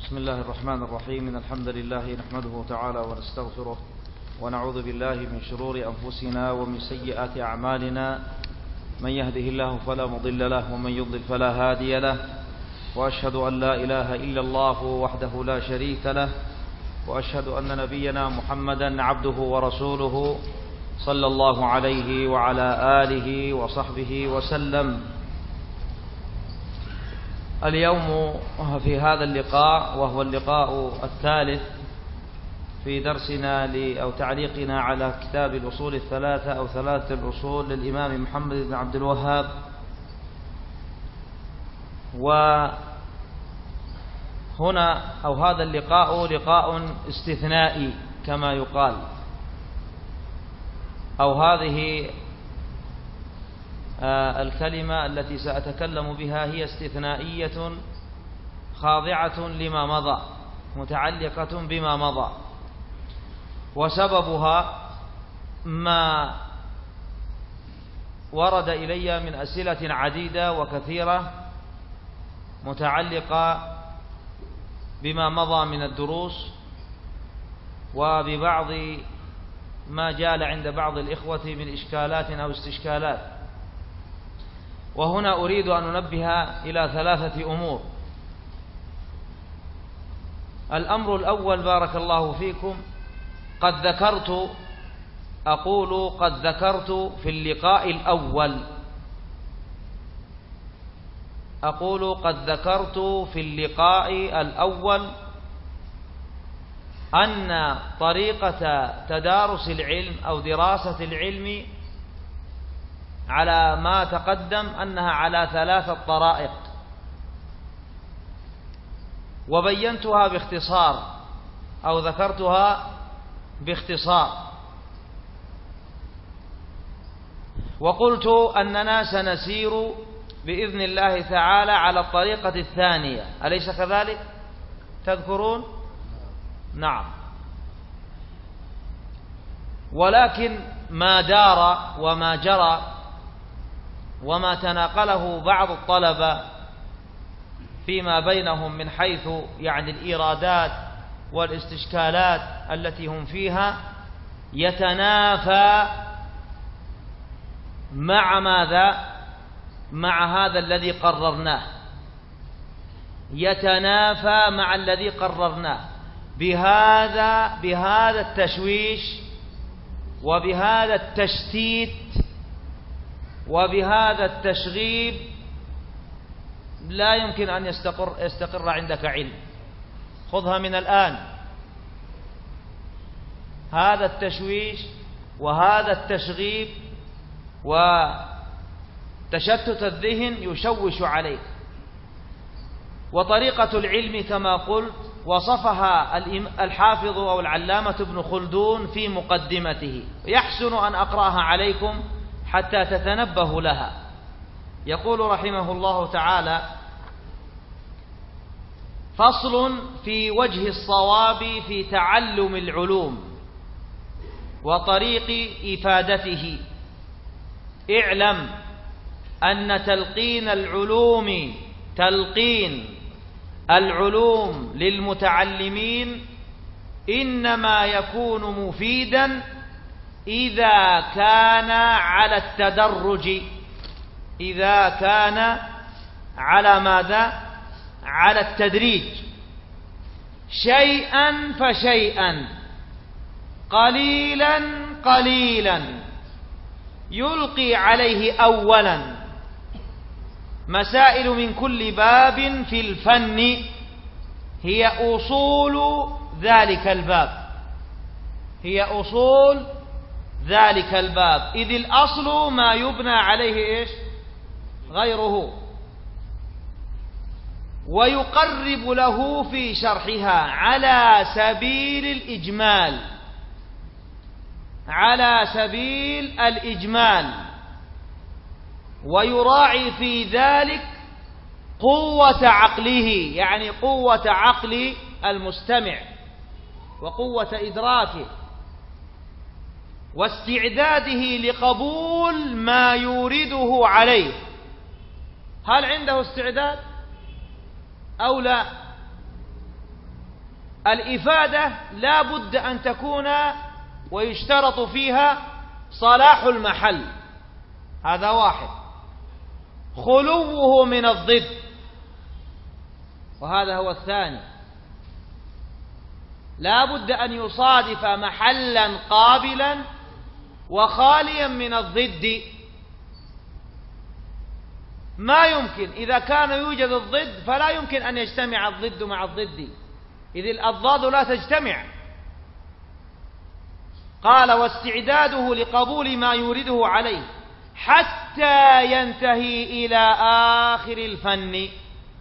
بسم الله الرحمن الرحيم. إن الحمد لله نحمده تعالى ونستغفره ونعوذ بالله من شرور أنفسنا ومن سيئات أعمالنا. من يهده الله فلا مضل له ومن يضلل فلا هادي له، وأشهد أن لا إله إلا الله وحده لا شريك له، وأشهد أن نبينا محمدا عبده ورسوله صلى الله عليه وعلى آله وصحبه وسلم. اليوم في هذا اللقاء، وهو اللقاء الثالث في درسنا أو تعليقنا على كتاب الأصول الثلاثة أو ثلاثة الأصول للإمام محمد بن عبد الوهاب. وهنا أو هذا اللقاء لقاء استثنائي كما يقال، أو هذه الكلمة التي سأتكلم بها هي استثنائية خاضعة لما مضى، متعلقة بما مضى، وسببها ما ورد إلي من أسئلة عديدة وكثيرة متعلقة بما مضى من الدروس، وببعض ما جال عند بعض الإخوة من إشكالات أو استشكالات. وهنا أريد أن ننبه إلى ثلاثة أمور. الأمر الأول، بارك الله فيكم، قد ذكرت في اللقاء الأول أن طريقة تدارس العلم أو دراسة العلم على ما تقدم أنها على ثلاثة طرائق، وبينتها باختصار أو ذكرتها باختصار، وقلت أننا سنسير بإذن الله تعالى على الطريقة الثانية، أليس كذلك؟ تذكرون؟ نعم. ولكن ما دار وما جرى وما تناقله بعض الطلبة فيما بينهم من حيث يعني الإيرادات والاستشكالات التي هم فيها يتنافى مع ماذا؟ مع هذا الذي قررناه، يتنافى مع الذي قررناه بهذا التشويش وبهذا التشتيت وبهذا التشغيب. لا يمكن أن يستقر عندك علم. خذها من الآن. هذا التشويش وهذا التشغيب وتشتت الذهن يشوش عليك. وطريقة العلم كما قلت وصفها الحافظ أو العلامة ابن خلدون في مقدمته، يحسن أن أقرأها عليكم حتى تتنبهوا لها. يقول رحمه الله تعالى: فصل في وجه الصواب في تعلم العلوم وطريق إفادته. اعلم أن تلقين العلوم للمتعلمين إنما يكون مفيدا إذا كان على التدرج، إذا كان على ماذا؟ على التدريج، شيئا فشيئا، قليلا قليلا، يلقي عليه أولا مسائل من كل باب في الفن هي أصول ذلك الباب، إذ الأصل ما يبنى عليه غيره، ويقرب له في شرحها على سبيل الإجمال، ويراعي في ذلك قوة عقله، يعني قوة عقل المستمع وقوة إدراكه واستعداده لقبول ما يورده عليه. هل عنده استعداد أو لا؟ الإفادة لا بد أن تكون ويشترط فيها صلاح المحل، هذا واحد، خلوه من الضد، وهذا هو الثاني، لا بد أن يصادف محلا قابلا وخاليا من الضد. ما يمكن إذا كان يوجد الضد فلا يمكن أن يجتمع الضد مع الضد، إذ الأضداد لا تجتمع. قال واستعداده لقبول ما يورده عليه حتى ينتهي إلى آخر الفن.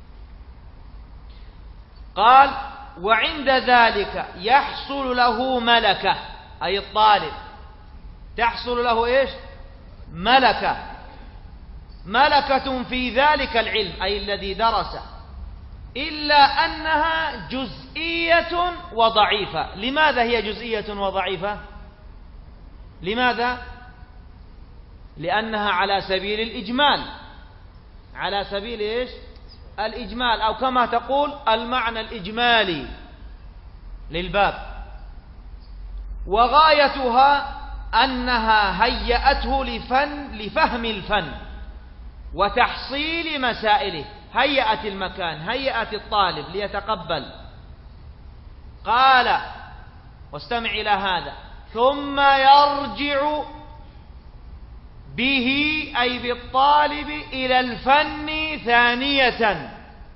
قال وعند ذلك يحصل له ملكة، أي الطالب تحصل له إيش؟ ملكة في ذلك العلم، أي الذي درسه، إلا أنها جزئية وضعيفة. لماذا هي جزئية وضعيفة؟ لماذا؟ لأنها على سبيل الإجمال، على سبيل إيش؟ الإجمال، أو كما تقول المعنى الإجمالي للباب، وغايتها أنها هيأته لفهم الفن وتحصيل مسائله، هيأت المكان، هيأت الطالب ليتقبل. قال واستمع إلى هذا: ثم يرجع به أي بالطالب إلى الفن ثانية،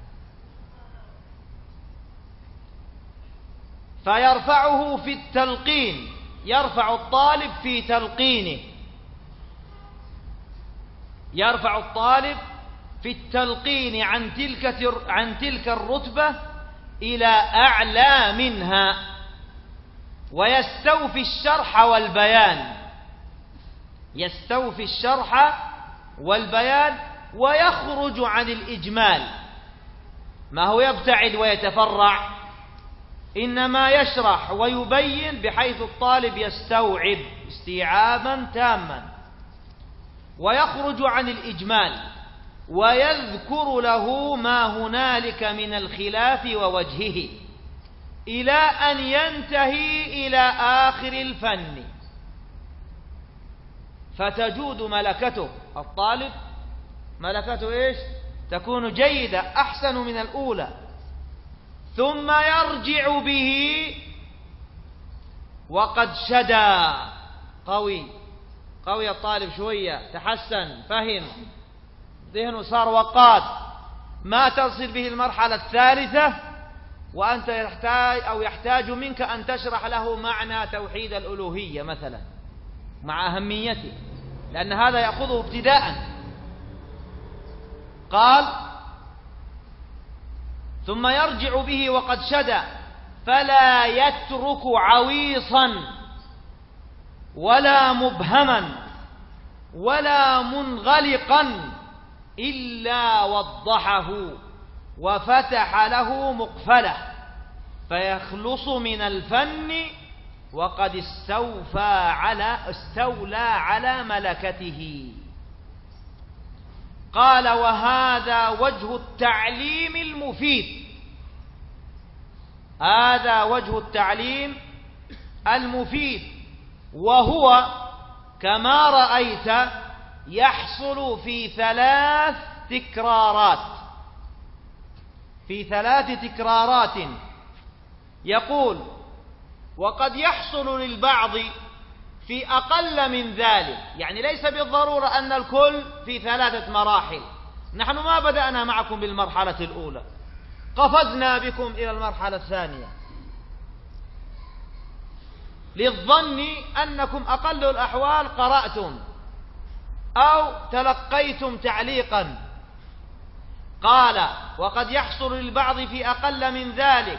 فيرفعه في التلقين، يرفع الطالب في تلقينه، يرفع الطالب في التلقين عن تلك الرتبة إلى أعلى منها، ويستوفي الشرح والبيان، يستوفي الشرح والبيان ويخرج عن الإجمال، ما هو يبتعد ويتفرع، إنما يشرح ويبين بحيث الطالب يستوعب استيعابا تاما، ويخرج عن الإجمال ويذكر له ما هنالك من الخلاف ووجهه إلى أن ينتهي إلى آخر الفن، فتجود ملكته الطالب، ملكته إيش؟ تكون جيدة أحسن من الأولى. ثم يرجع به وقد شدا، قوي الطالب شوية، تحسن، فهم، ذهنه صار وقاد، ما تصل به المرحلة الثالثة وأنت يحتاج منك أن تشرح له معنى توحيد الألوهية مثلا مع أهميته، لأن هذا يأخذه ابتداء. قال ثم يرجع به وقد شدا، فلا يترك عويصا ولا مبهما ولا منغلقا إلا وضحه وفتح له مقفله، فيخلص من الفن وقد استولى على ملكته. قال وهذا وجه التعليم المفيد، هذا وجه التعليم المفيد، وهو كما رأيت يحصل في 3 تكرارات، في 3 تكرارات. يقول وقد يحصل للبعض في أقل من ذلك، يعني ليس بالضرورة أن الكل في 3 مراحل. نحن ما بدأنا معكم بالمرحلة الأولى، قفزنا بكم إلى المرحلة الثانية للظن أنكم أقل الأحوال قرأتم أو تلقيتم تعليقا. قال وقد يحصل للبعض في أقل من ذلك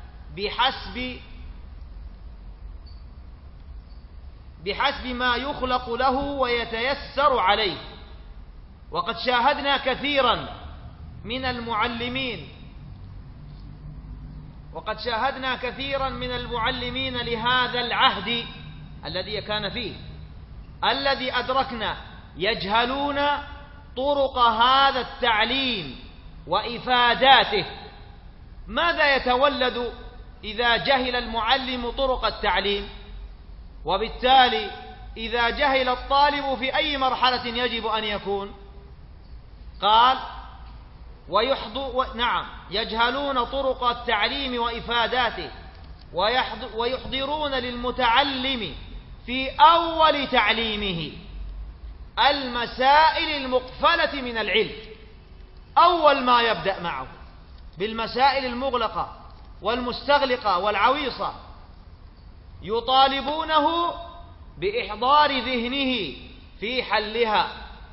بحسب ما يخلق له ويتيسر عليه. وقد شاهدنا كثيرا من المعلمين لهذا العهد الذي كان فيه، الذي أدركنا يجهلون طرق هذا التعليم وإفاداته. ماذا يتولد إذا جهل المعلم طرق التعليم، وبالتالي إذا جهل الطالب في أي مرحلة يجب أن يكون؟ قال نعم، يجهلون طرق التعليم وإفاداته، ويحضرون للمتعلم في أول تعليمه المسائل المقفلة من العلم. أول ما يبدأ معه بالمسائل المغلقة والمستغلقة والعويصة، يطالبونه بإحضار ذهنه في حلها.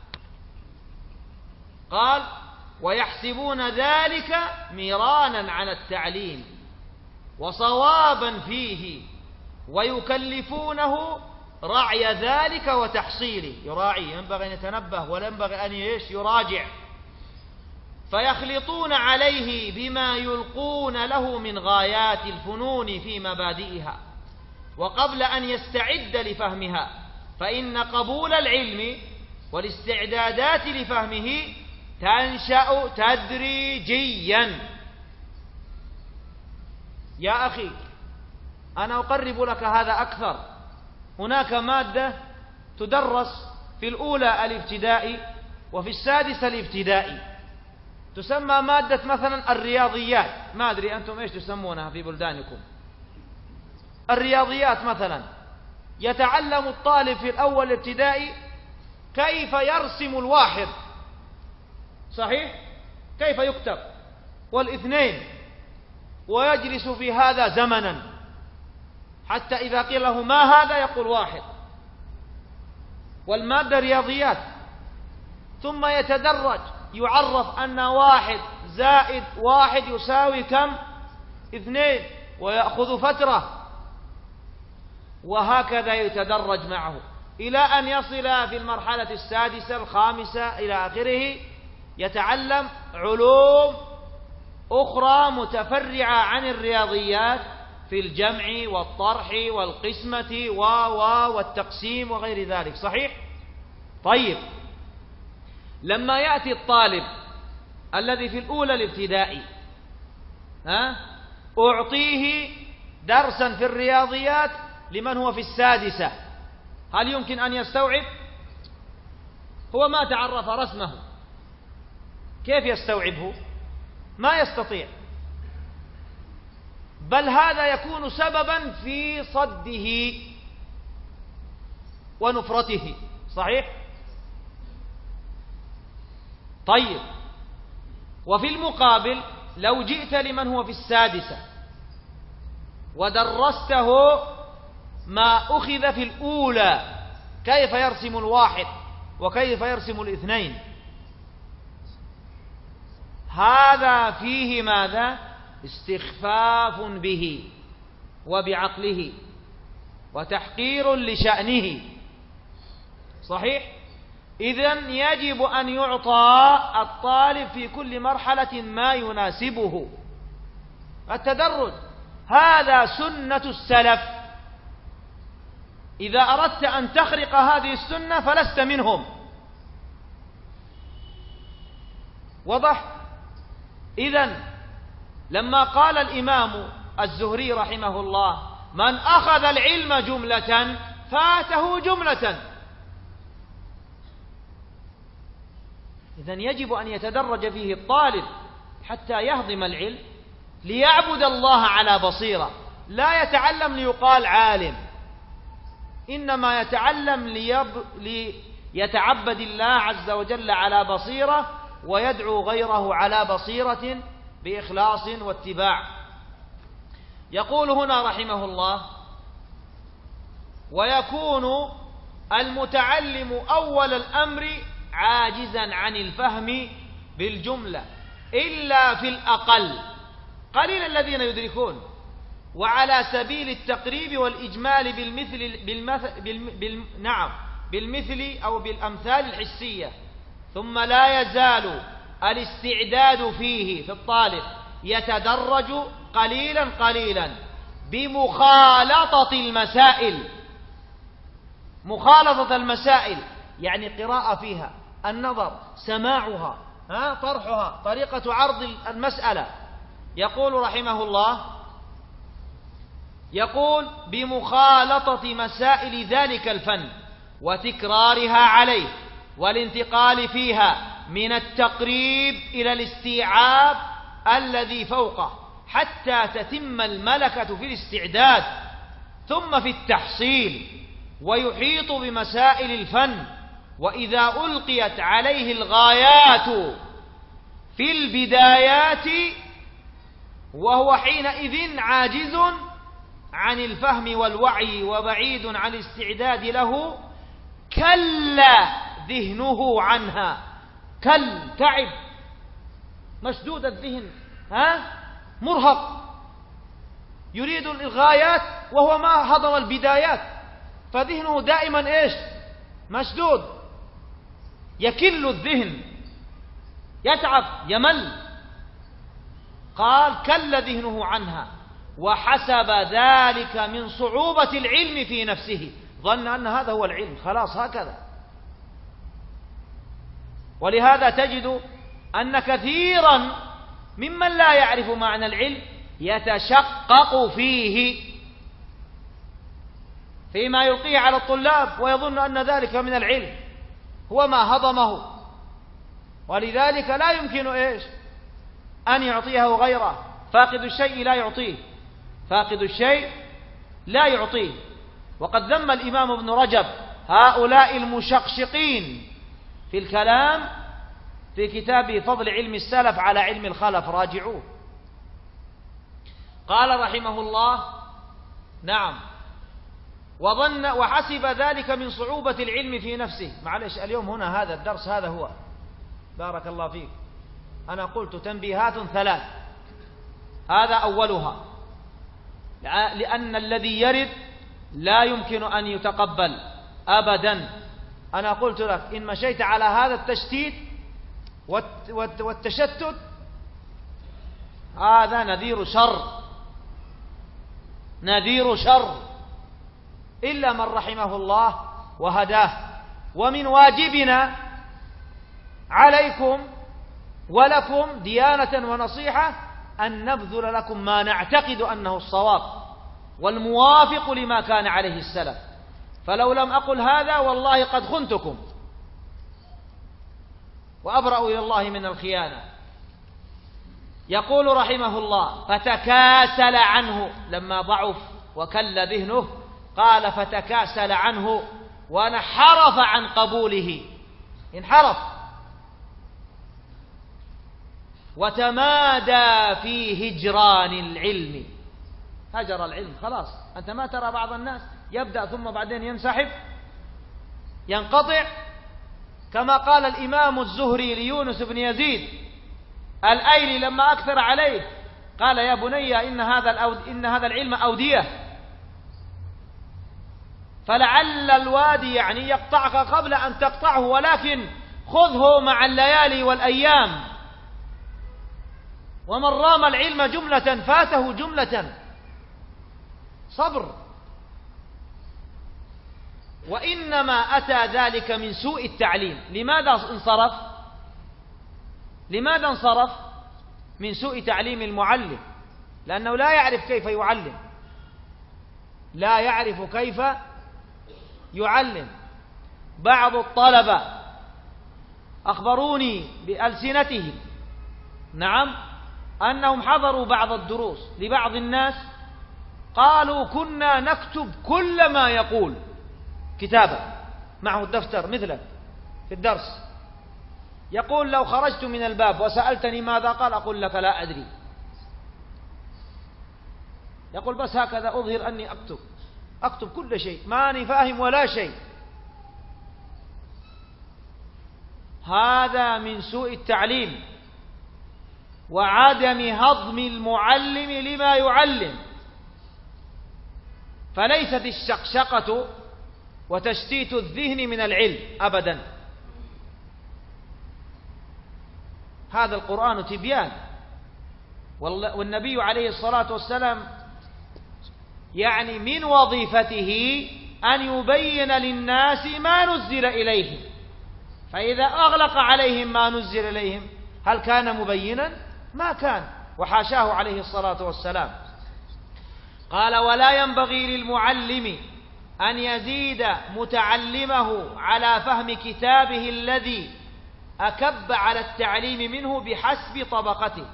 قال ويحسبون ذلك مرانا على التعليم وصوابا فيه، ويكلفونه رعي ذلك وتحصيله. يراعي، ينبغي أن يتنبه ولا ينبغي أن يراجع. فيخلطون عليه بما يلقون له من غايات الفنون في مبادئها، وقبل أن يستعد لفهمها، فإن قبول العلم والاستعدادات لفهمه تنشأ تدريجيا. يا أخي، أنا أقرب لك هذا أكثر. هناك مادة تدرس في الأولى الابتدائي وفي السادسة الابتدائي، تسمى مادة مثلا الرياضيات. ما أدري أنتم إيش تسمونها في بلدانكم. الرياضيات مثلا، يتعلم الطالب في الأول الابتدائي كيف يرسم الواحد، صحيح؟ كيف يكتب، والاثنين، ويجلس في هذا زمنا حتى إذا قيل له ما هذا يقول واحد، والمادة رياضيات. ثم يتدرج، يعرف أن 1 زائد 1 يساوي كم؟ 2، ويأخذ فترة، وهكذا يتدرج معه إلى أن يصل في المرحلة السادسة الخامسة إلى آخره، يتعلم علوم أخرى متفرعة عن الرياضيات في الجمع والطرح والقسمة والتقسيم وغير ذلك. صحيح؟ طيب، لما يأتي الطالب الذي في الأولى الابتدائي، أعطيه درسا في الرياضيات لمن هو في السادسة، هل يمكن أن يستوعب؟ هو ما تعرف رسمه، كيف يستوعبه؟ ما يستطيع، بل هذا يكون سببا في صده ونفرته. صحيح؟ طيب، وفي المقابل لو جئت لمن هو في السادسة ودرسته ما أخذ في الأولى، كيف يرسم 1 وكيف يرسم 2، هذا فيه ماذا؟ استخفاف به وبعقله وتحقير لشأنه. صحيح؟ إذن يجب أن يعطى الطالب في كل مرحلة ما يناسبه. التدرج هذا سنة السلف، إذا أردت أن تخرق هذه السنة فلست منهم. وضح؟ إذن لما قال الإمام الزهري رحمه الله من أخذ العلم جملة فاته جملة، إذن يجب أن يتدرج فيه الطالب حتى يهضم العلم ليعبد الله على بصيرة، لا يتعلم ليقال عالم، إنما يتعلم ليتعبد الله عز وجل على بصيرة، ويدعو غيره على بصيرة بإخلاص واتباع. يقول هنا رحمه الله ويكون المتعلم أول الأمر عاجزا عن الفهم بالجملة إلا في الأقل، قليل الذين يدركون، وعلى سبيل التقريب والإجمال بالمثل أو بالأمثال الحسية. ثم لا يزال الاستعداد فيه في الطالب يتدرج قليلا قليلا بمخالطة المسائل. مخالطة المسائل يعني قراءة فيها، النظر، سماعها، طرحها، طريقة عرض المسألة. يقول رحمه الله يقول بمخالطة مسائل ذلك الفن وتكرارها عليه والانتقال فيها من التقريب إلى الاستيعاب الذي فوقه حتى تتم الملكة في الاستعداد ثم في التحصيل، ويحيط بمسائل الفن. وإذا ألقيت عليه الغايات في البدايات وهو حينئذ عاجز عن الفهم والوعي وبعيد عن الاستعداد له، كل ذهنه عنها. تعب، مشدود الذهن، مرهق، يريد الغايات وهو ما هضم البدايات، فذهنه دائما مشدود، يكل الذهن، يتعب، يمل. قال كل ذهنه عنها، وحسب ذلك من صعوبة العلم في نفسه، ظن أن هذا هو العلم، خلاص هكذا. ولهذا تجد أن كثيرا ممن لا يعرف معنى العلم يتشقق فيما يلقيه على الطلاب، ويظن أن ذلك من العلم، هو ما هضمه، ولذلك لا يمكن أن يعطيه غيره. فاقد الشيء لا يعطيه. وقد ذم الإمام ابن رجب هؤلاء المشقشقين في الكلام في كتابه فضل علم السلف على علم الخلف، راجعوه. قال رحمه الله: نعم، وحسب ذلك من صعوبة العلم في نفسه. معلش اليوم هنا هذا الدرس هذا هو، بارك الله فيك. أنا قلت تنبيهات 3، هذا أولها، لأن الذي يرد لا يمكن أن يتقبل أبدا. أنا قلت لك إن مشيت على هذا التشتيت والتشتت هذا نذير شر إلا من رحمه الله وهداه. ومن واجبنا عليكم ولكم ديانة ونصيحة أن نبذل لكم ما نعتقد أنه الصواب والموافق لما كان عليه السلف، فلو لم أقل هذا والله قد خنتكم وأبرأ إلى الله من الخيانة. يقول رحمه الله: فتكاسل عنه لما ضعف وكل ذهنه، قال فتكاسل عنه وانحرف عن قبوله، انحرف وتمادى في هجران العلم، هجر العلم خلاص. أنت ما ترى بعض الناس يبدأ ثم بعدين ينسحب، ينقطع، كما قال الإمام الزهري ليونس بن يزيد الأيلي لما أكثر عليه، قال: يا بني إن هذا العلم أودية، فلعل الوادي يقطعك قبل أن تقطعه، ولكن خذه مع الليالي والأيام. ومن رام العلم جملة فاته جملة. صبر. وإنما أتى ذلك من سوء التعليم. لماذا انصرف؟ من سوء تعليم المعلم، لأنه لا يعرف كيف يعلم. بعض الطلبة أخبروني بألسنتهم، نعم، أنهم حضروا بعض الدروس لبعض الناس، قالوا: كنا نكتب كل ما يقول كتابة، معه الدفتر مثلك في الدرس، يقول: لو خرجت من الباب وسألتني ماذا قال أقول لك لا أدري. يقول: بس هكذا أظهر أني أكتب كل شيء، ماني فاهم ولا شيء. هذا من سوء التعليم وعدم هضم المعلم لما يعلم. فليست الشقشقة وتشتيت الذهن من العلم أبدا. هذا القرآن تبيان، والنبي عليه الصلاة والسلام من وظيفته أن يبين للناس ما نزل إليهم، فإذا أغلق عليهم ما نزل إليهم هل كان مبينا؟ ما كان، وحاشاه عليه الصلاة والسلام. قال: ولا ينبغي للمعلم أن يزيد متعلمه على فهم كتابه الذي أكب على التعليم منه بحسب طبقته،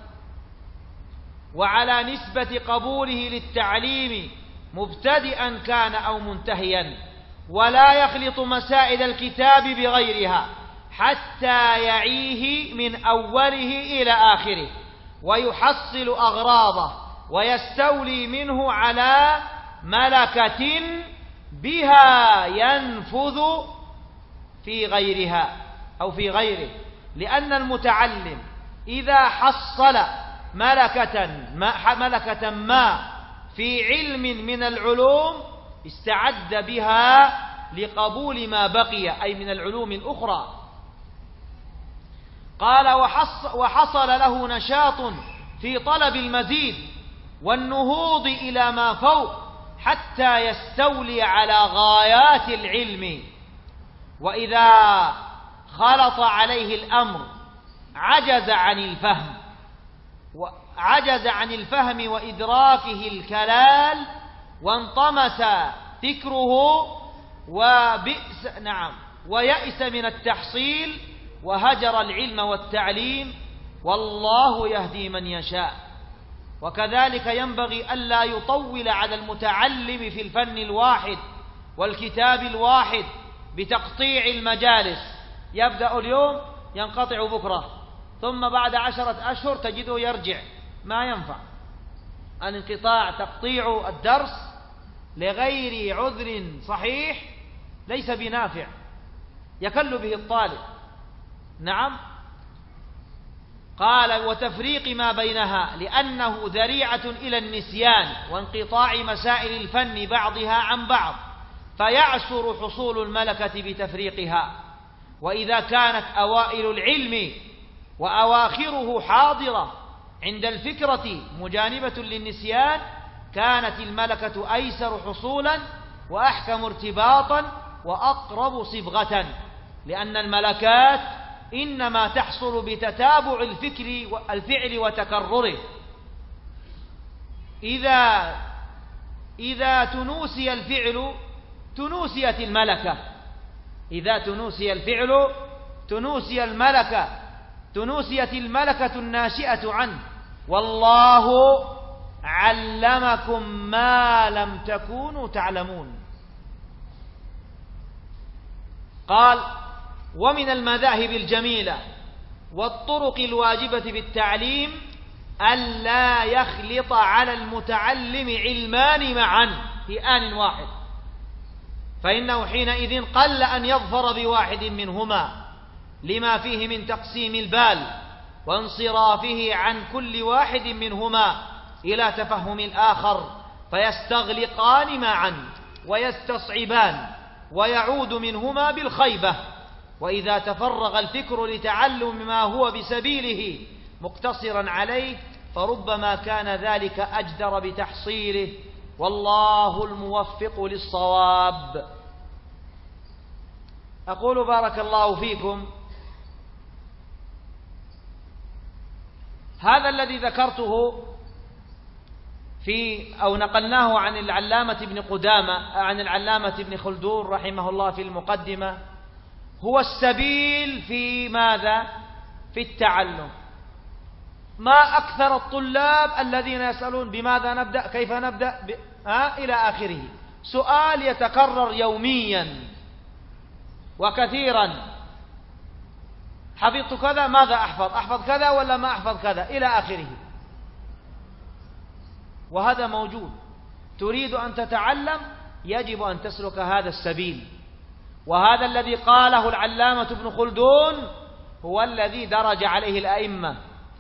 وعلى نسبة قبوله للتعليم مبتدئا كان أو منتهيا، ولا يخلط مسائل الكتاب بغيرها حتى يعيه من أوله إلى آخره، ويحصل أغراضه ويستولي منه على ملكة بها ينفذ في غيرها أو في غيره. لأن المتعلم إذا حصل ملكة ما في علم من العلوم استعد بها لقبول ما بقي، أي من العلوم الأخرى. قال: وحصل له نشاط في طلب المزيد والنهوض إلى ما فوق حتى يستولي على غايات العلم. وإذا خلط عليه الأمر عجز عن الفهم وإدراكه الكلال، وانطمس فكره ويأس من التحصيل، وهجر العلم والتعليم، والله يهدي من يشاء. وكذلك ينبغي ألا يطول على المتعلم في الفن الواحد والكتاب الواحد بتقطيع المجالس، يبدأ اليوم ينقطع بكرة، ثم بعد 10 أشهر تجده يرجع. ما ينفع الانقطاع، تقطيع الدرس لغير عذر صحيح ليس بنافع، يكل به الطالب. نعم. قال: وتفريق ما بينها، لأنه ذريعة إلى النسيان وانقطاع مسائل الفن بعضها عن بعض، فيعسر حصول الملكة بتفريقها. وإذا كانت أوائل العلم وأواخره حاضرة عند الفكرة مجانبة للنسيان، كانت الملكة أيسر حصولا وأحكم ارتباطا وأقرب صبغة، لأن الملكات إنما تحصل بتتابع الفعل وتكرره. إذا تنوسي الفعل تنوسيت الملكة، إذا تنوسي الفعل تنوسيت الملكة الناشئة عنه. والله علمكم ما لم تكونوا تعلمون. قال: ومن المذاهب الجميلة والطرق الواجبة بالتعليم ألا يخلط على المتعلم علمان معا في آن واحد، فإنه حينئذ قل أن يظفر بواحد منهما، لما فيه من تقسيم البال وانصرافه عن كل واحد منهما إلى تفهم الآخر، فيستغلقان معا ويستصعبان، ويعود منهما بالخيبة. وإذا تفرغ الفكر لتعلم ما هو بسبيله مقتصرا عليه، فربما كان ذلك أجدر بتحصيله، والله الموفق للصواب. أقول بارك الله فيكم، هذا الذي ذكرته أو نقلناه عن العلامة ابن قدامة عن العلامة ابن خلدون رحمه الله في المقدمة، هو السبيل في ماذا؟ في التعلم. ما أكثر الطلاب الذين يسألون بماذا نبدأ، كيف نبدأ إلى آخره، سؤال يتكرر يوميا وكثيرا: حفظت كذا، ماذا أحفظ كذا ولا ما أحفظ كذا، إلى آخره. وهذا موجود. تريد أن تتعلم يجب أن تسلك هذا السبيل، وهذا الذي قاله العلامة ابن خلدون هو الذي درج عليه الأئمة.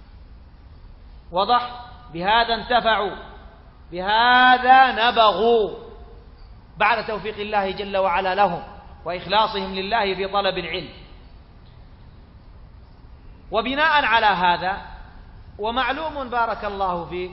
وضح؟ بهذا انتفعوا، بهذا نبغوا بعد توفيق الله جل وعلا لهم وإخلاصهم لله في طلب العلم. وبناء على هذا، ومعلوم بارك الله فيك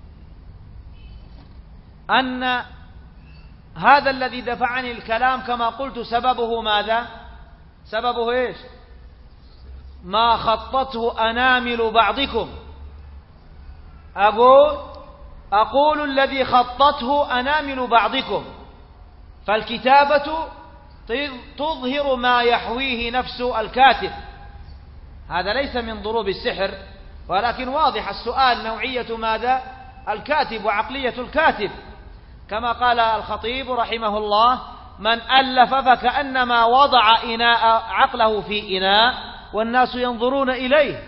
أن هذا الذي دفعني الكلام كما قلت سببه ماذا؟ سببه إيش؟ ما خطته أنامل بعضكم. أقول أقول الذي خطته أنامل بعضكم، فالكتابة تظهر ما يحويه نفس الكاتب. هذا ليس من ضروب السحر، ولكن واضح السؤال نوعية ماذا؟ الكاتب وعقلية الكاتب. كما قال الخطيب رحمه الله: من ألف فكأنما وضع عقله في إناء والناس ينظرون إليه.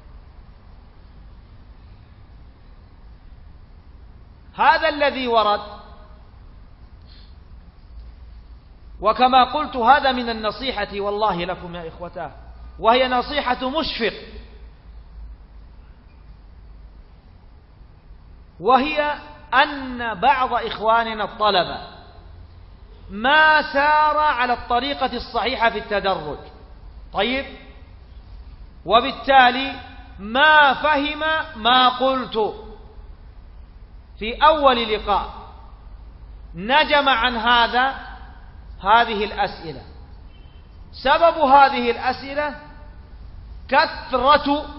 هذا الذي ورد. وكما قلت هذا من النصيحة والله لكم يا إخوتاه، وهي نصيحة مشفق، وهي أن بعض إخواننا الطلبة ما سار على الطريقة الصحيحة في التدرج، طيب، وبالتالي ما فهم ما قلت في أول لقاء، نجم عن هذه الأسئلة. سبب هذه الأسئلة كثرة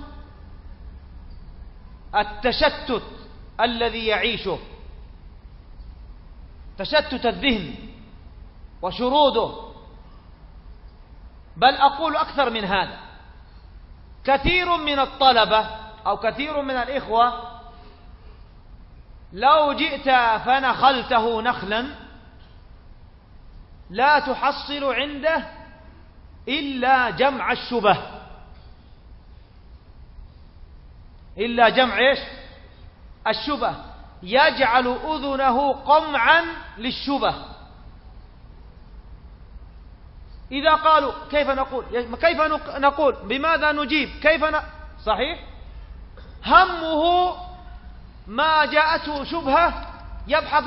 التشتت الذي يعيشه، تشتت الذهن وشروده. بل أقول أكثر من هذا، كثير من الطلبة أو كثير من الإخوة لو جئت فنخلته نخلا لا تحصل عنده إلا جمع الشبه، إلا جمع إيش؟ الشبه. يجعل أذنه قمعا للشبه. إذا قالوا كيف نقول بماذا نجيب صحيح، همه ما جاءته شبهة يبحث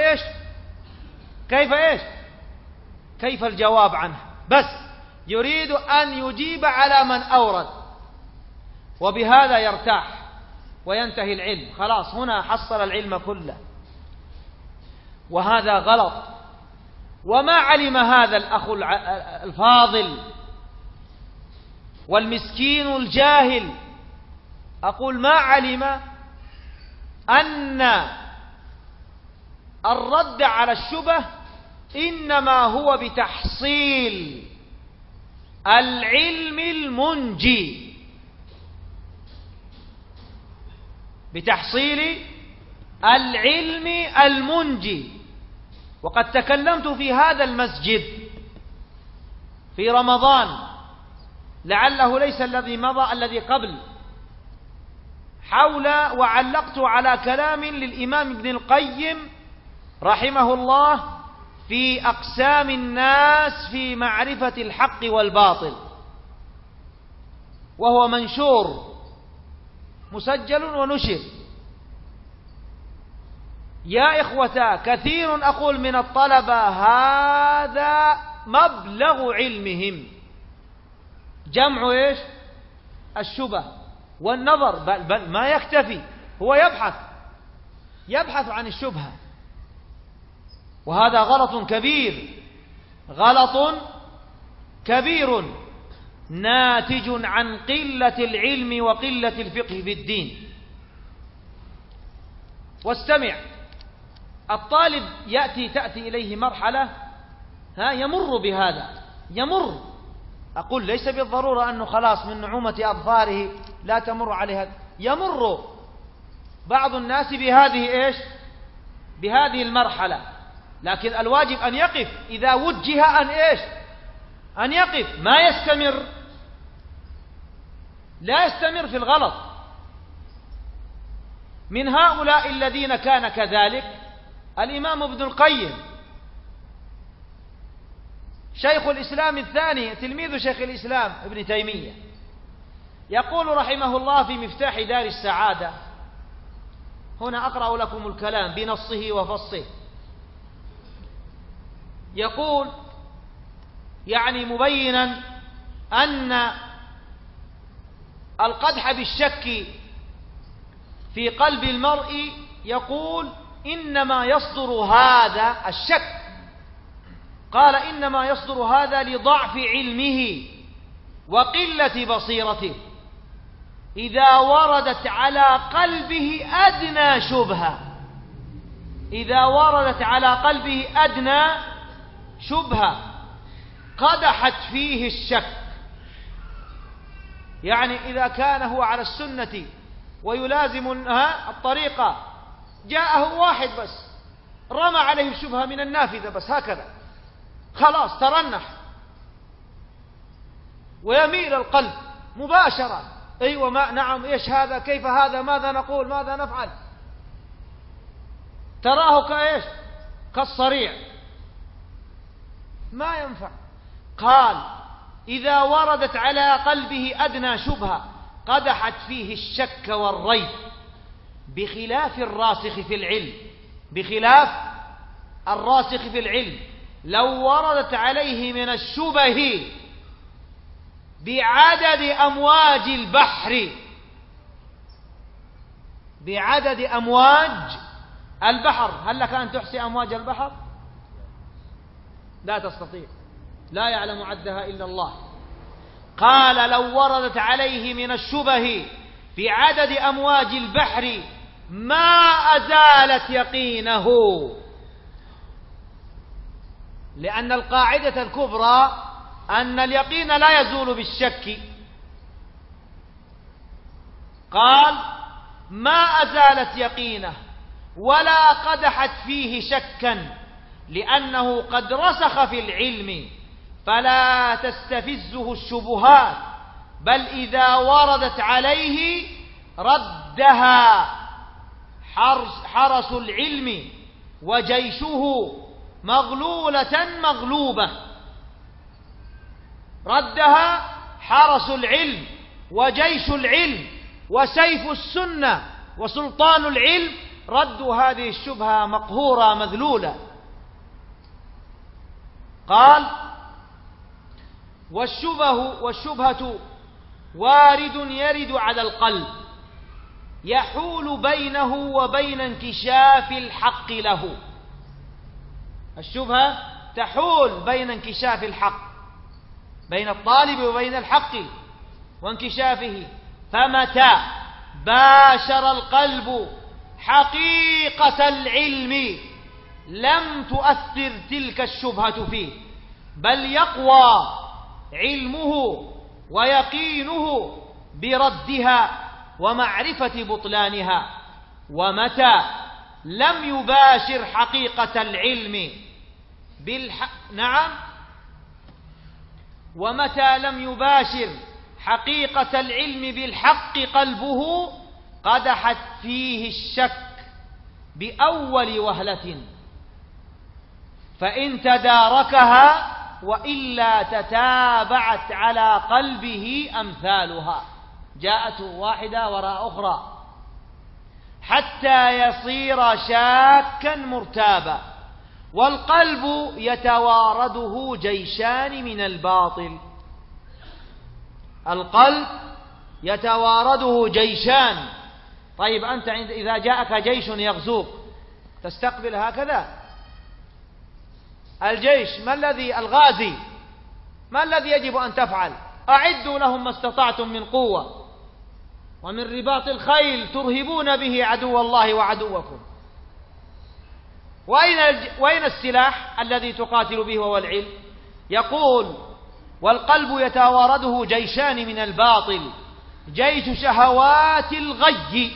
كيف الجواب عنه، بس يريد أن يجيب على من أورد، وبهذا يرتاح وينتهي العلم، خلاص هنا حصل العلم كله. وهذا غلط. وما علم هذا الأخ الفاضل والمسكين الجاهل، أقول ما علم أن الرد على الشبه إنما هو بتحصيل العلم المنجي، بتحصيل العلم المنجي. وقد تكلمت في هذا المسجد في رمضان، لعله ليس الذي مضى، الذي قبل، وعلقت على كلام للإمام ابن القيم رحمه الله في أقسام الناس في معرفة الحق والباطل، وهو منشور مسجل ونشر. يا إخوتا، كثير أقول من الطلبة هذا مبلغ علمهم، جمع إيش؟ الشبه والنظر، بل ما يكتفي، هو يبحث عن الشبهة. وهذا غلط كبير ناتج عن قلة العلم وقلة الفقه في الدين. واستمع، الطالب تأتي إليه مرحلة يمر بهذا، أقول ليس بالضرورة أنه خلاص من نعومة أظفاره لا تمر عليها، يمر بعض الناس بهذه المرحلة، لكن الواجب أن يقف إذا وجه أن يقف، لا يستمر في الغلط. من هؤلاء الذين كان كذلك الإمام ابن القيم، شيخ الإسلام الثاني، تلميذ شيخ الإسلام ابن تيمية، يقول رحمه الله في مفتاح دار السعادة، هنا أقرأ لكم الكلام بنصه وفصه، يقول يعني مبينا أن القدح بالشك في قلب المرء، يقول إنما يصدر هذا الشك، قال إنما يصدر هذا لضعف علمه وقلة بصيرته، إذا وردت على قلبه أدنى شبهة إذا وردت على قلبه أدنى شبهة قدحت فيه الشك. يعني إذا كان هو على السنة ويلازم الطريقة، جاءه واحد بس رمى عليه الشبهة من النافذة بس هكذا، خلاص ترنح ويميل القلب مباشرة. أيوة ما نعم، إيش هذا، كيف هذا، ماذا نقول، ماذا نفعل، تراه كإيش، كالصريع، ما ينفع. قال إذا وردت على قلبه أدنى شبهة قدحت فيه الشك والريب، بخلاف الراسخ في العلم. بخلاف الراسخ في العلم، لو وردت عليه من الشبه بعدد أمواج البحر، بعدد أمواج البحر، هل لك أن تحصي أمواج البحر؟ لا تستطيع، لا يعلم عدها إلا الله. قال لو وردت عليه من الشبه بعدد أمواج البحر ما أزالت يقينه، لأن القاعدة الكبرى أن اليقين لا يزول بالشك. قال ما أزالت يقينه ولا قدحت فيه شكا، لأنه قد رسخ في العلم فلا تستفزه الشبهات، بل إذا وردت عليه ردها حرس العلم وجيشه مغلولة مغلوبة. ردها حرس العلم وجيش العلم وسيف السنة وسلطان العلم، ردوا هذه الشبهة مقهورة مذلولة. قال والشبهة وارد يرد على القلب يحول بينه وبين انكشاف الحق له. الشبهة تحول بين انكشاف الحق، بين الطالب وبين الحق وانكشافه. فمتى باشر القلب حقيقة العلم لم تؤثر تلك الشبهة فيه، بل يقوى علمه ويقينه بردها ومعرفة بطلانها. ومتى لم يباشر حقيقة العلم ومتى لم يباشر حقيقة العلم بالحق قلبه قدحت فيه الشك بأول وهلة، فإن تداركها وإلا تتابعت على قلبه أمثالها، جاءت واحدة وراء أخرى حتى يصير شاكا مرتابا. والقلب يتوارده جيشان من الباطل، القلب يتوارده جيشان. طيب أنت إذا جاءك جيش يغزوك تستقبل هكذا؟ الجيش الغازي ما الذي يجب أن تفعل؟ أعدوا لهم ما استطعتم من قوة ومن رباط الخيل ترهبون به عدو الله وعدوكم. وأين السلاح الذي تقاتل به وهو العلم؟ يقول والقلب يتوارده جيشان من الباطل، جيش شهوات الغي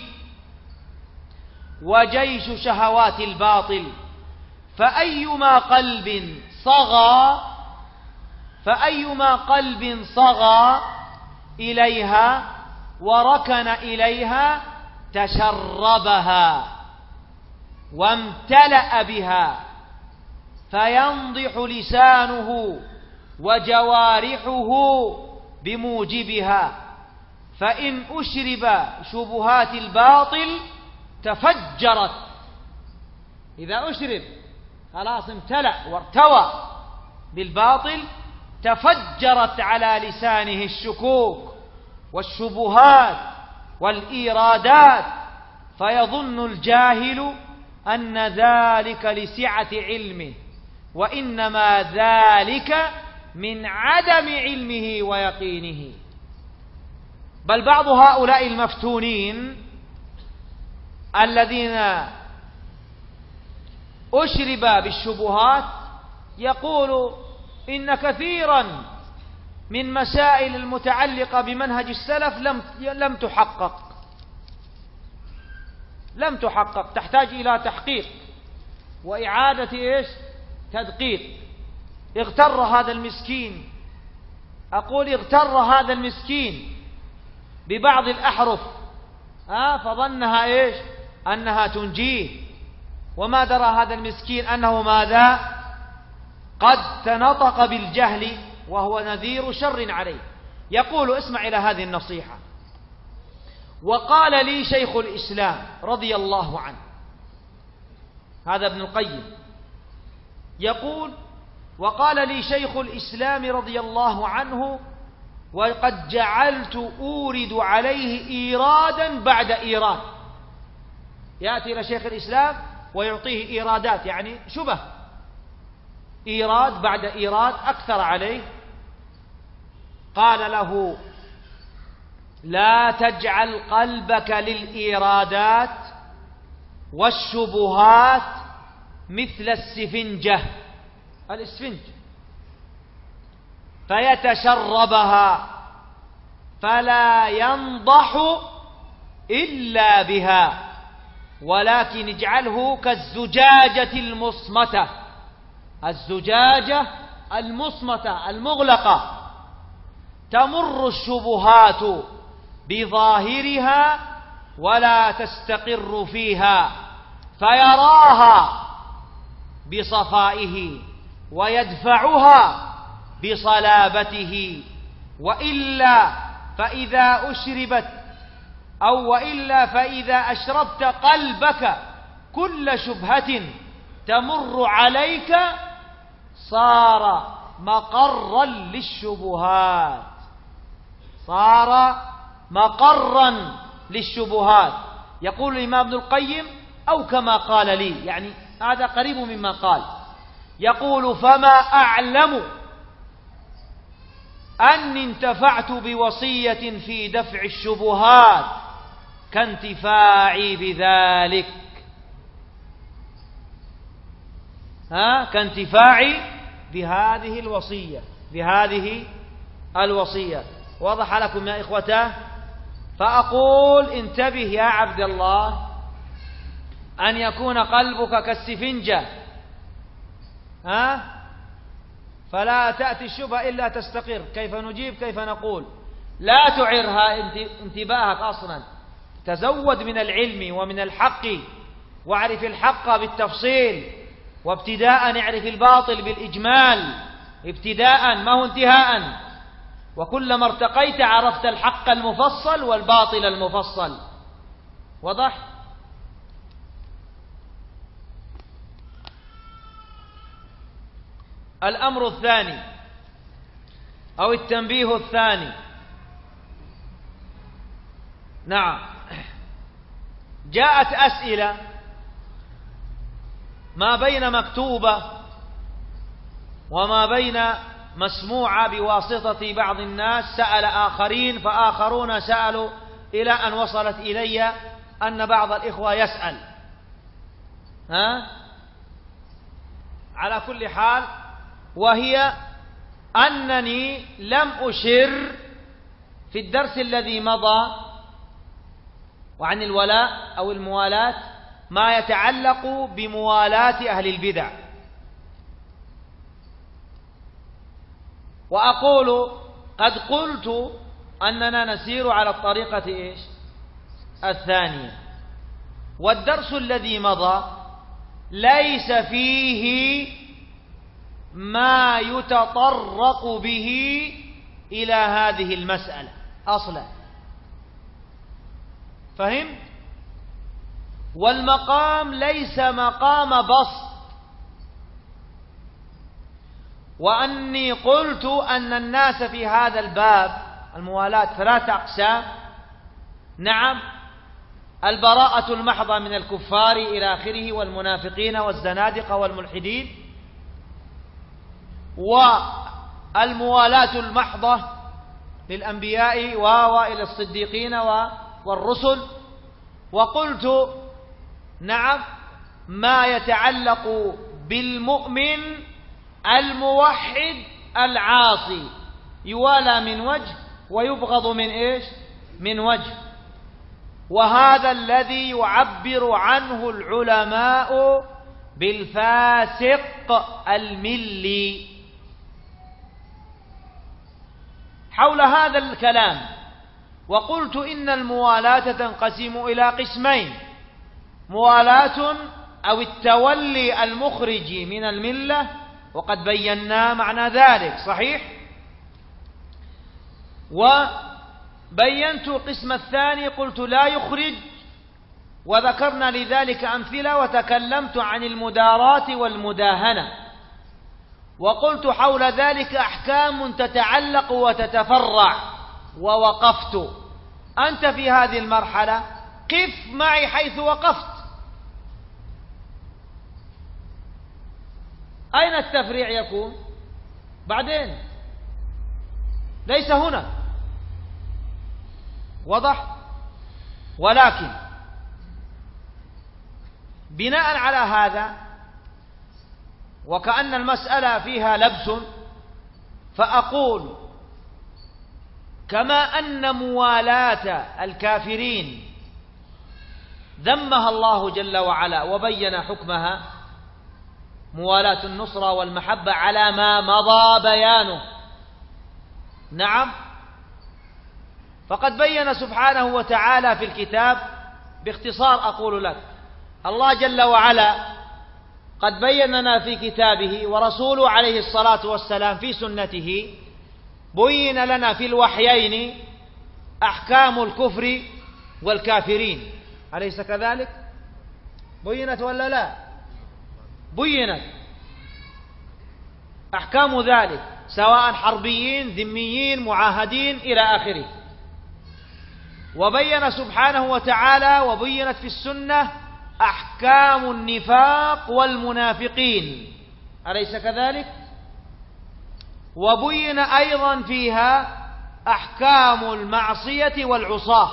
وجيش شهوات الباطل. فأيما قلب صغى إليها وركن إليها تشربها وامتلأ بها، فينضح لسانه وجوارحه بموجبها. فإن أشرب شبهات الباطل تفجرت، إذا أشرب خلاص امتلأ وارتوى بالباطل تفجرت على لسانه الشكوك والشبهات والإيرادات، فيظن الجاهل أن ذلك لسعة علمه، وإنما ذلك من عدم علمه ويقينه. بل بعض هؤلاء المفتونين الذين أشرب بالشبهات يقول إن كثيرا من مسائل المتعلقة بمنهج السلف لم تحقق، تحتاج إلى تحقيق وإعادة تدقيق. اغتر هذا المسكين، أقول اغتر هذا المسكين ببعض الأحرف فظنها أنها تنجيه، وما درى هذا المسكين أنه ماذا؟ قد تنطق بالجهل وهو نذير شر عليه. يقول اسمع إلى هذه النصيحة: وقال لي شيخ الإسلام رضي الله عنه، هذا ابن القيم يقول: وقال لي شيخ الإسلام رضي الله عنه وقد جعلت أورد عليه إيرادا بعد إيراد. يأتي إلى شيخ الإسلام ويعطيه إيرادات، يعني شبه، إيراد بعد إيراد أكثر عليه. قال له: لا تجعل قلبك للإيرادات والشبهات مثل السفنجة، الإسفنج، فيتشربها فلا ينضح إلا بها، ولكن اجعله كالزجاجة المصمتة، الزجاجة المصمتة المغلقة، تمر الشبهات بظاهرها ولا تستقر فيها، فيراها بصفائه ويدفعها بصلابته، وإلا فإذا أشربت قلبك كل شبهة تمر عليك صار مقرا للشبهات، صار مقرا للشبهات. يقول الإمام ابن القيم: أو كما قال لي، يعني هذا قريب مما قال. يقول: فما أعلم أني انتفعت بوصية في دفع الشبهات كانتفاعي بذلك، كانتفاعي بهذه الوصية. وضح لكم يا إخوته؟ فأقول انتبه يا عبد الله أن يكون قلبك كالسفنجة، فلا تأتي الشبهة إلا تستقر. كيف نجيب؟ كيف نقول؟ لا تعرها انتباهك أصلا، تزود من العلم ومن الحق، واعرف الحق بالتفصيل، وابتداء اعرف الباطل بالإجمال، ابتداء ما هو انتهاء. وكلما ارتقيت عرفت الحق المفصل والباطل المفصل. وضح؟ الأمر الثاني أو التنبيه الثاني، نعم، جاءت أسئلة ما بين مكتوبة وما بين مسموعة بواسطة بعض الناس، سأل آخرين، فآخرون سألوا، إلى أن وصلت إلي أن بعض الإخوة يسأل. على كل حال، وهي أنني لم أشر في الدرس الذي مضى وعن الولاء أو الموالاة ما يتعلق بموالاة أهل البدع، وأقول قد قلت أننا نسير على الطريقة الثانية، والدرس الذي مضى ليس فيه ما يتطرق به إلى هذه المسألة أصلا، فهم؟ والمقام ليس مقام بسط، وأني قلت أن الناس في هذا الباب الموالاة 3 أقسام. نعم، البراءة المحضة من الكفار إلى آخره والمنافقين والزنادقة والملحدين، والموالاة المحضة للأنبياء وإلى الصديقين والرسل. وقلت نعم ما يتعلق بالمؤمن الموحد العاصي، يوالى من وجه ويبغض من إيش؟ من وجه. وهذا الذي يعبر عنه العلماء بالفاسق الملي. حول هذا الكلام وقلت إن الموالاة تنقسم إلى قسمين: موالاة أو التولي المخرج من الملة، وقد بينا معنى ذلك صحيح، وبينت القسم الثاني قلت لا يخرج، وذكرنا لذلك أمثلة، وتكلمت عن المداراة والمداهنة، وقلت حول ذلك أحكام تتعلق وتتفرع، ووقفت. أنت في هذه المرحلة قف معي حيث وقفت. أين التفريع يكون؟ بعدين، ليس هنا. وضح؟ ولكن بناء على هذا، وكأن المسألة فيها لبس، فأقول كما أن موالاة الكافرين ذمها الله جل وعلا وبين حكمها، موالاة النصرة والمحبة على ما مضى بيانه، نعم، فقد بين سبحانه وتعالى في الكتاب، باختصار أقول لك، الله جل وعلا قد بين لنا في كتابه، ورسوله عليه الصلاة والسلام في سنته بين لنا في الوحيين أحكام الكفر والكافرين، أليس كذلك؟ بينت ولا لا؟ بينت أحكام ذلك، سواء حربيين ذميين معاهدين إلى آخره. وبين سبحانه وتعالى وبينت في السنة أحكام النفاق والمنافقين، أليس كذلك؟ وبين أيضا فيها أحكام المعصية والعصاة،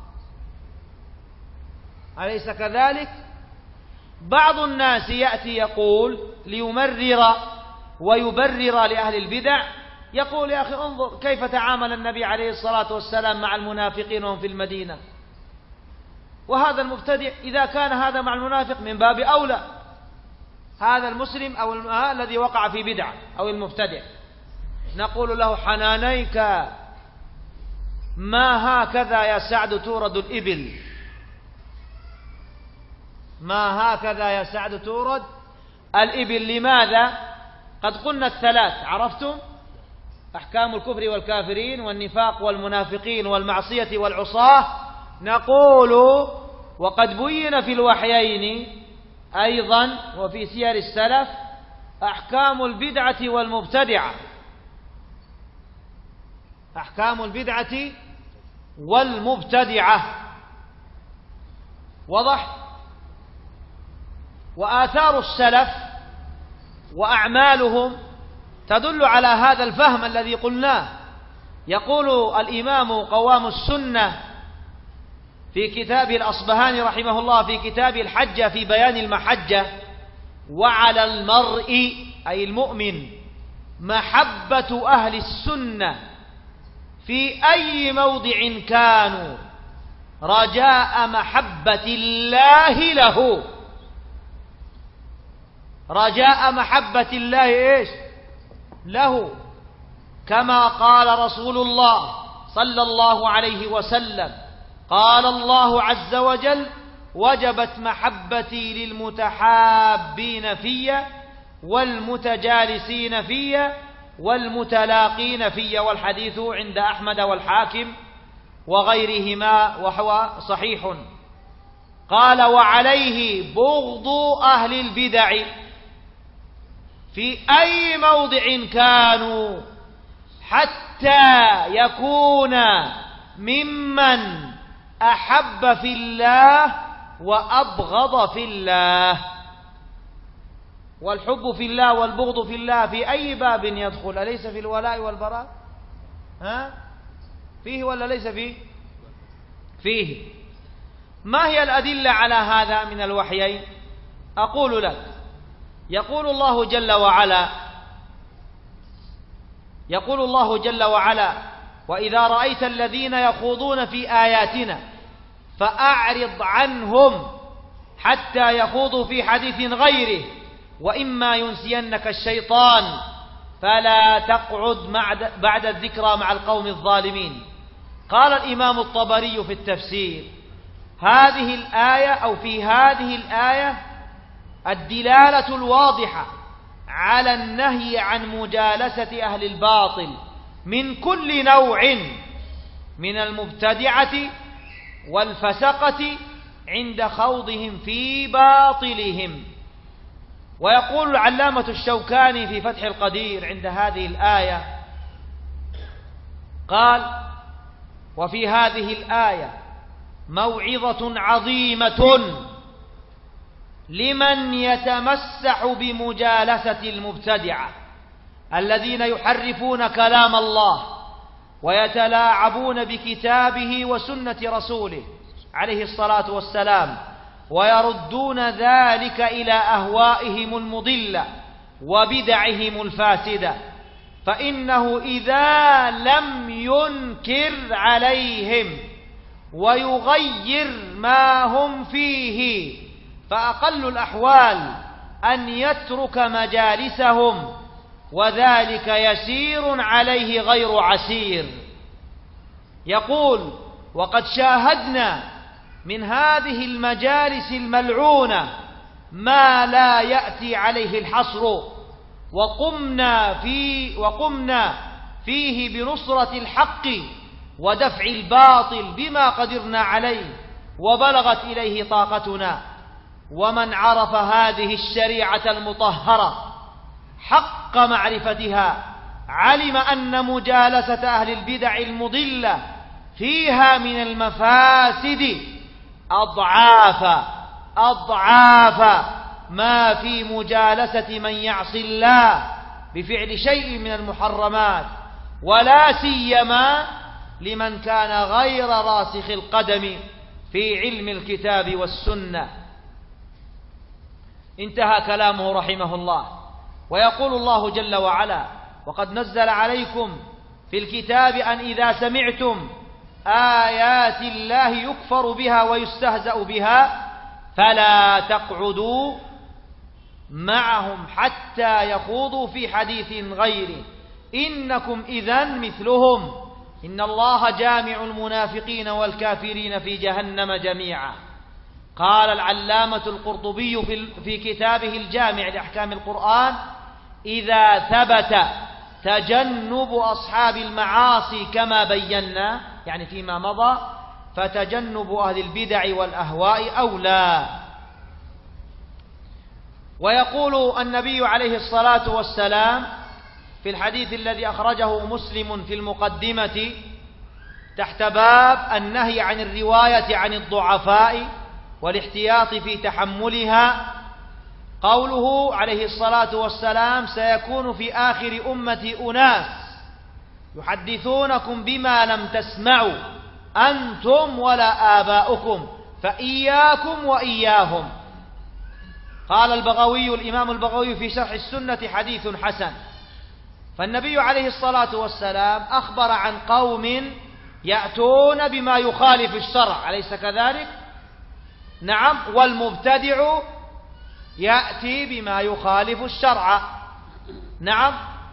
أليس كذلك؟ بعض الناس يأتي يقول ليمرر ويبرر لأهل البدع، يقول يا أخي انظر كيف تعامل النبي عليه الصلاة والسلام مع المنافقين وهم في المدينة، وهذا المبتدع إذا كان هذا مع المنافق من باب أولى، هذا المسلم أو الذي وقع في بدعة أو المبتدع. نقول له حنانيك، ما هكذا يا سعد تورد الإبل، ما هكذا يا سعد تورد الإبل. لماذا؟ قد قلنا الثلاث، عرفتم؟ أحكام الكفر والكافرين والنفاق والمنافقين والمعصية والعصاة. نقول وقد بين في الوحيين أيضا وفي سير السلف أحكام البدعة والمبتدعة، أحكام البدعة والمبتدعة، وضح؟ وآثار السلف وأعمالهم تدل على هذا الفهم الذي قلناه. يقول الإمام قوام السنة في كتاب الأصبهاني رحمه الله في كتاب الحجة في بيان المحجة: وعلى المرء أي المؤمن محبة أهل السنة في أي موضع كانوا رجاء محبة الله له، رجاء محبة الله إيش؟ له، كما قال رسول الله صلى الله عليه وسلم: قال الله عز وجل: وجبت محبتي للمتحابين في والمتجالسين في والمتلاقين في. والحديث عند أحمد والحاكم وغيرهما وهو صحيح. قال: وعليه بغض أهل البدع في أي موضع كانوا حتى يكون ممن أحب في الله وأبغض في الله. والحب في الله والبغض في الله في أي باب يدخل؟ أليس في الولاء والبراء؟ فيه ولا ليس فيه؟ فيه. ما هي الأدلة على هذا من الوحيين؟ أقول لك يقول الله جل وعلا وإذا رأيت الذين يخوضون في آياتنا فأعرض عنهم حتى يخوضوا في حديث غيره وإما ينسينك الشيطان فلا تقعد بعد الذكرى مع القوم الظالمين. قال الإمام الطبري في التفسير هذه الآية أو في هذه الآية الدلالة الواضحة على النهي عن مجالسة أهل الباطل من كل نوع من المبتدعة والفسقة عند خوضهم في باطلهم. ويقول العلامة الشوكاني في فتح القدير عند هذه الآية قال وفي هذه الآية موعظة عظيمة لمن يتمسح بمجالسة المبتدعة الذين يحرفون كلام الله ويتلاعبون بكتابه وسنة رسوله عليه الصلاة والسلام ويردون ذلك إلى أهوائهم المضلة وبدعهم الفاسدة. فإنه إذا لم ينكر عليهم ويغير ما هم فيه فأقل الأحوال أن يترك مجالسهم وذلك يسير عليه غير عسير. يقول وقد شاهدنا من هذه المجالس الملعونة ما لا يأتي عليه الحصر وقمنا فيه بنصرة الحق ودفع الباطل بما قدرنا عليه وبلغت إليه طاقتنا. ومن عرف هذه الشريعة المطهرة حق معرفتها علم أن مجالسة أهل البدع المضلة فيها من المفاسد أضعاف ما في مجالسة من يعصي الله بفعل شيء من المحرمات ولا سيما لمن كان غير راسخ القدم في علم الكتاب والسنة. انتهى كلامه رحمه الله. ويقول الله جل وعلا وقد نزل عليكم في الكتاب أن إذا سمعتم آيات الله يكفر بها ويستهزأ بها فلا تقعدوا معهم حتى يخوضوا في حديث غيره إنكم إذن مثلهم إن الله جامع المنافقين والكافرين في جهنم جميعا. قال العلامة القرطبي في كتابه الجامع لأحكام القرآن إذا ثبت تجنب أصحاب المعاصي كما بينا يعني فيما مضى فتجنب أهل البدع والأهواء أولى. ويقول النبي عليه الصلاة والسلام في الحديث الذي أخرجه مسلم في المقدمة تحت باب النهي عن الرواية عن الضعفاء والاحتياط في تحملها قوله عليه الصلاة والسلام سيكون في آخر أمة أناس يحدثونكم بما لم تسمعوا أنتم ولا آباؤكم فإياكم وإياهم. قال الإمام البغوي في شرح السنة حديث حسن. فالنبي عليه الصلاة والسلام أخبر عن قوم يأتون بما يخالف الشرع أليس كذلك؟ نعم. والمبتدع يأتي بما يخالف الشرع. نعم.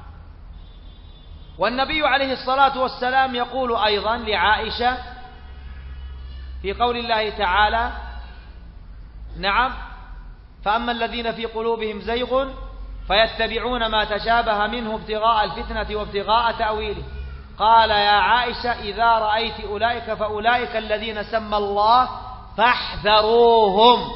والنبي عليه الصلاة والسلام يقول أيضا لعائشة في قول الله تعالى نعم فأما الذين في قلوبهم زيغ فيتبعون ما تشابه منه ابتغاء الفتنة وابتغاء تأويله قال يا عائشة إذا رأيت أولئك فأولئك الذين سمى الله فاحذروهم.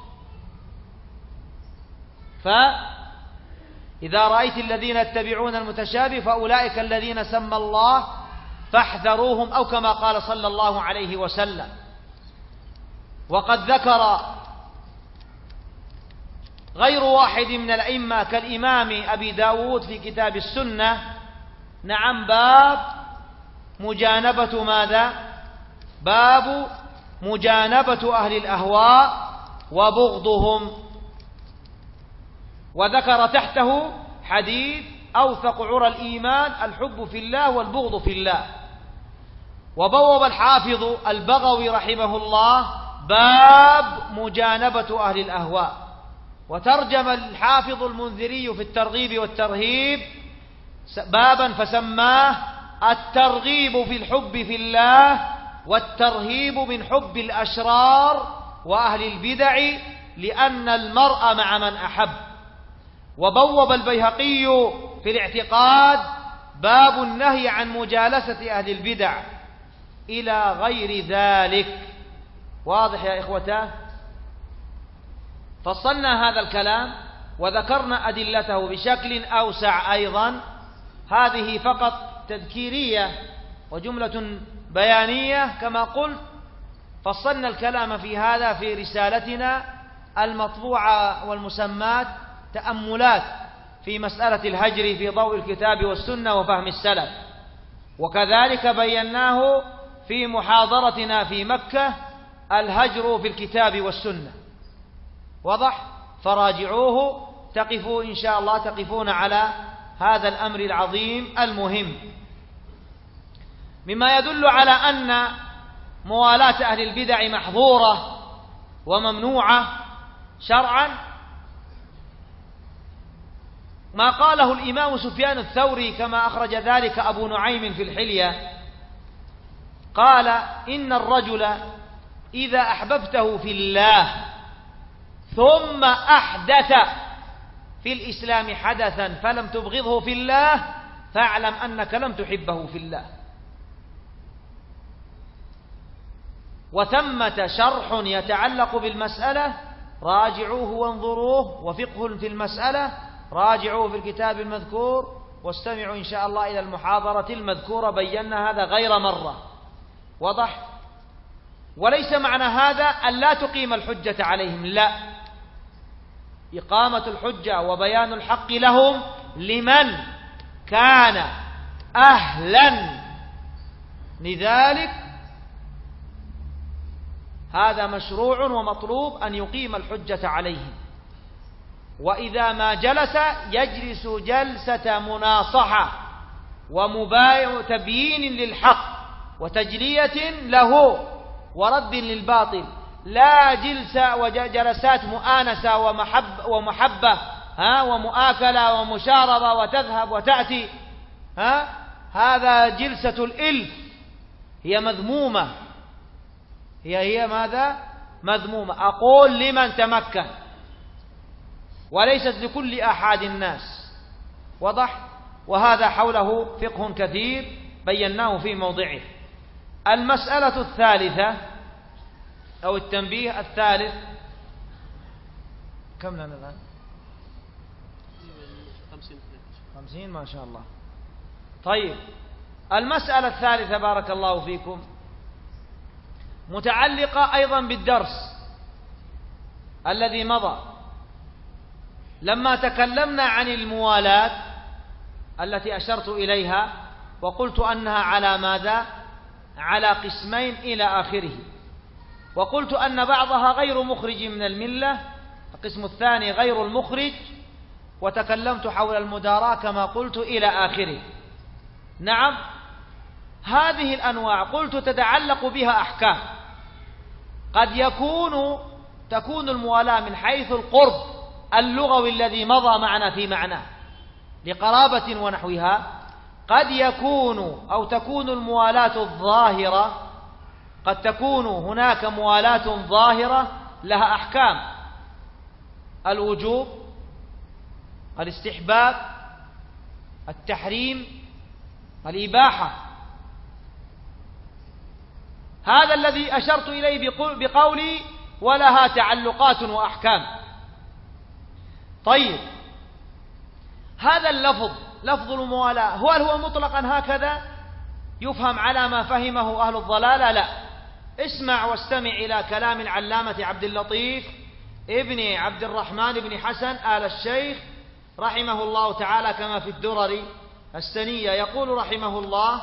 فإذا رأيت الذين يتبعون المتشابه فأولئك الذين سمى الله فاحذروهم أو كما قال صلى الله عليه وسلم. وقد ذكر غير واحد من الأئمة كالإمام أبي داود في كتاب السنة نعم باب مجانبة ماذا؟ باب مجانبة أهل الأهواء وبغضهم وذكر تحته حديث أوثق عرى الإيمان الحب في الله والبغض في الله. وبوب الحافظ البغوي رحمه الله باب مجانبة أهل الأهواء، وترجم الحافظ المنذري في الترغيب والترهيب بابا فسماه الترغيب في الحب في الله والترهيب من حب الأشرار وأهل البدع لأن المرء مع من أحب. وبوب البيهقي في الاعتقاد باب النهي عن مجالسة أهل البدع إلى غير ذلك. واضح يا إخوتاه؟ فصلنا هذا الكلام وذكرنا أدلته بشكل أوسع أيضا. هذه فقط تذكيرية وجملة بيانية كما قلت. فصلنا الكلام في هذا في رسالتنا المطبوعة والمسمات تأملات في مسألة الهجر في ضوء الكتاب والسنة وفهم السلف، وكذلك بيناه في محاضرتنا في مكة الهجر في الكتاب والسنة. واضح؟ فراجعوه تقفوا إن شاء الله، تقفون على هذا الأمر العظيم المهم، مما يدل على أن موالاة أهل البدع محظورة وممنوعة شرعا ما قاله الإمام سفيان الثوري كما أخرج ذلك أبو نعيم في الحلية. قال: إن الرجل إذا أحببته في الله ثم أحدث في الإسلام حدثا فلم تبغضه في الله فاعلم أنك لم تحبه في الله. وثمة شرح يتعلق بالمسألة راجعوه وانظروه، وفقه في المسألة راجعوه في الكتاب المذكور، واستمعوا إن شاء الله إلى المحاضرة المذكورة، بينا هذا غير مرة. وضح؟ وليس معنى هذا أن لا تقيم الحجة عليهم، لا، إقامة الحجة وبيان الحق لهم لمن كان أهلا لذلك، هذا مشروع ومطلوب أن يقيم الحجة عليهم. وإذا ما جلس يجلس جلسة مناصحة وتبيين للحق وتجلية له ورد للباطل، لا جلسات مؤانسة ومحبة ومؤاكلة ومشاربة وتذهب وتأتي. هذا جلسة الإلف، هي مذمومة، هي ماذا؟ مذمومة. أقول لمن تمكن، وليست لكل أحد الناس. وضح؟ وهذا حوله فقه كثير بيناه في موضعه. المسألة الثالثة أو التنبيه الثالث، كم لنا الآن؟ 50 ما شاء الله. طيب، المسألة الثالثة بارك الله فيكم متعلقة أيضا بالدرس الذي مضى، لما تكلمنا عن الموالاة التي أشرت إليها وقلت أنها على ماذا؟ على قسمين إلى آخره، وقلت أن بعضها غير مخرج من الملة، القسم الثاني غير المخرج، وتكلمت حول المداراة كما قلت إلى آخره. نعم، هذه الأنواع قلت تتعلق بها أحكام. قد تكون الموالاة من حيث القرب اللغوي الذي مضى معنا في معناه لقرابة ونحوها، قد يكون أو تكون الموالاة الظاهرة، قد تكون هناك موالاة ظاهرة لها أحكام: الوجوب، الاستحباب، التحريم، الإباحة. هذا الذي أشرت إليه بقولي ولها تعلقات وأحكام. طيب، هذا اللفظ لفظ الموالاة هو مطلقا هكذا يفهم على ما فهمه أهل الضلالة؟ لا. اسمع واستمع إلى كلام العلامة عبد اللطيف ابن عبد الرحمن بن حسن آل الشيخ رحمه الله تعالى كما في الدرر السنية. يقول رحمه الله: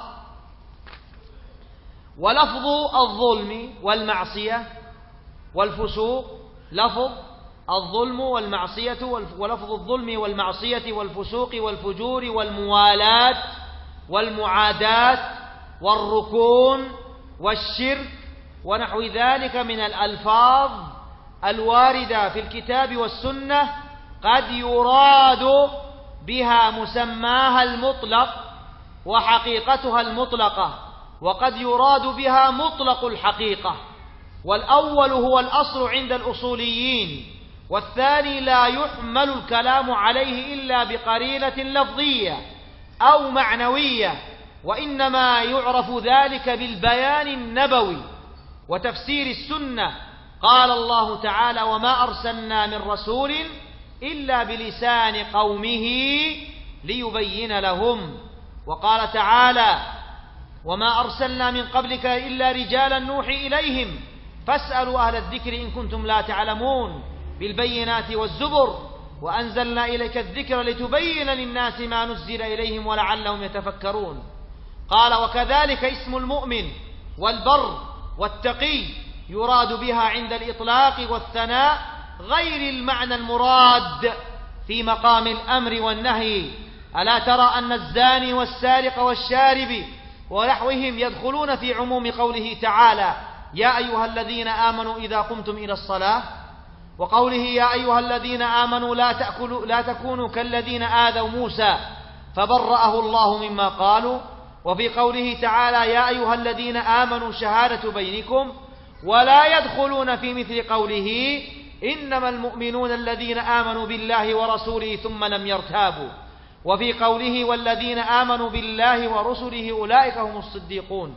ولفظ الظلم والمعصية والفسوق لفظ الظلم والمعصية، ولفظ الظلم والمعصية والفسوق والفجور والموالاة والمعاداة والركون والشرك ونحو ذلك من الألفاظ الواردة في الكتاب والسنة قد يراد بها مسماها المطلق وحقيقتها المطلقة، وقد يراد بها مطلق الحقيقة، والأول هو الأصل عند الأصوليين، والثاني لا يحمل الكلام عليه إلا بقرينة لفظية أو معنوية، وإنما يعرف ذلك بالبيان النبوي وتفسير السنة. قال الله تعالى: وما أرسلنا من رسول إلا بلسان قومه ليبين لهم. وقال تعالى: وما أرسلنا من قبلك إلا رجالا نوحي إليهم فاسألوا أهل الذكر إن كنتم لا تعلمون بالبينات والزبر وأنزلنا إليك الذكر لتبين للناس ما نزل إليهم ولعلهم يتفكرون. قال: وكذلك اسم المؤمن والبر والتقي يراد بها عند الإطلاق والثناء غير المعنى المراد في مقام الأمر والنهي. ألا ترى أن الزاني والسارق والشارب ونحوهم يدخلون في عموم قوله تعالى: يا أيها الذين آمنوا إذا قمتم إلى الصلاة، وقوله: يا أيها الذين آمنوا لا تكونوا كالذين آذوا موسى فبرأه الله مما قالوا. وفي قوله تعالى: يا أيها الذين آمنوا شهادة بينكم، ولا يدخلون في مثل قوله: إنما المؤمنون الذين آمنوا بالله ورسوله ثم لم يرتابوا. وفي قوله: والذين آمنوا بالله ورسله أولئك هم الصديقون.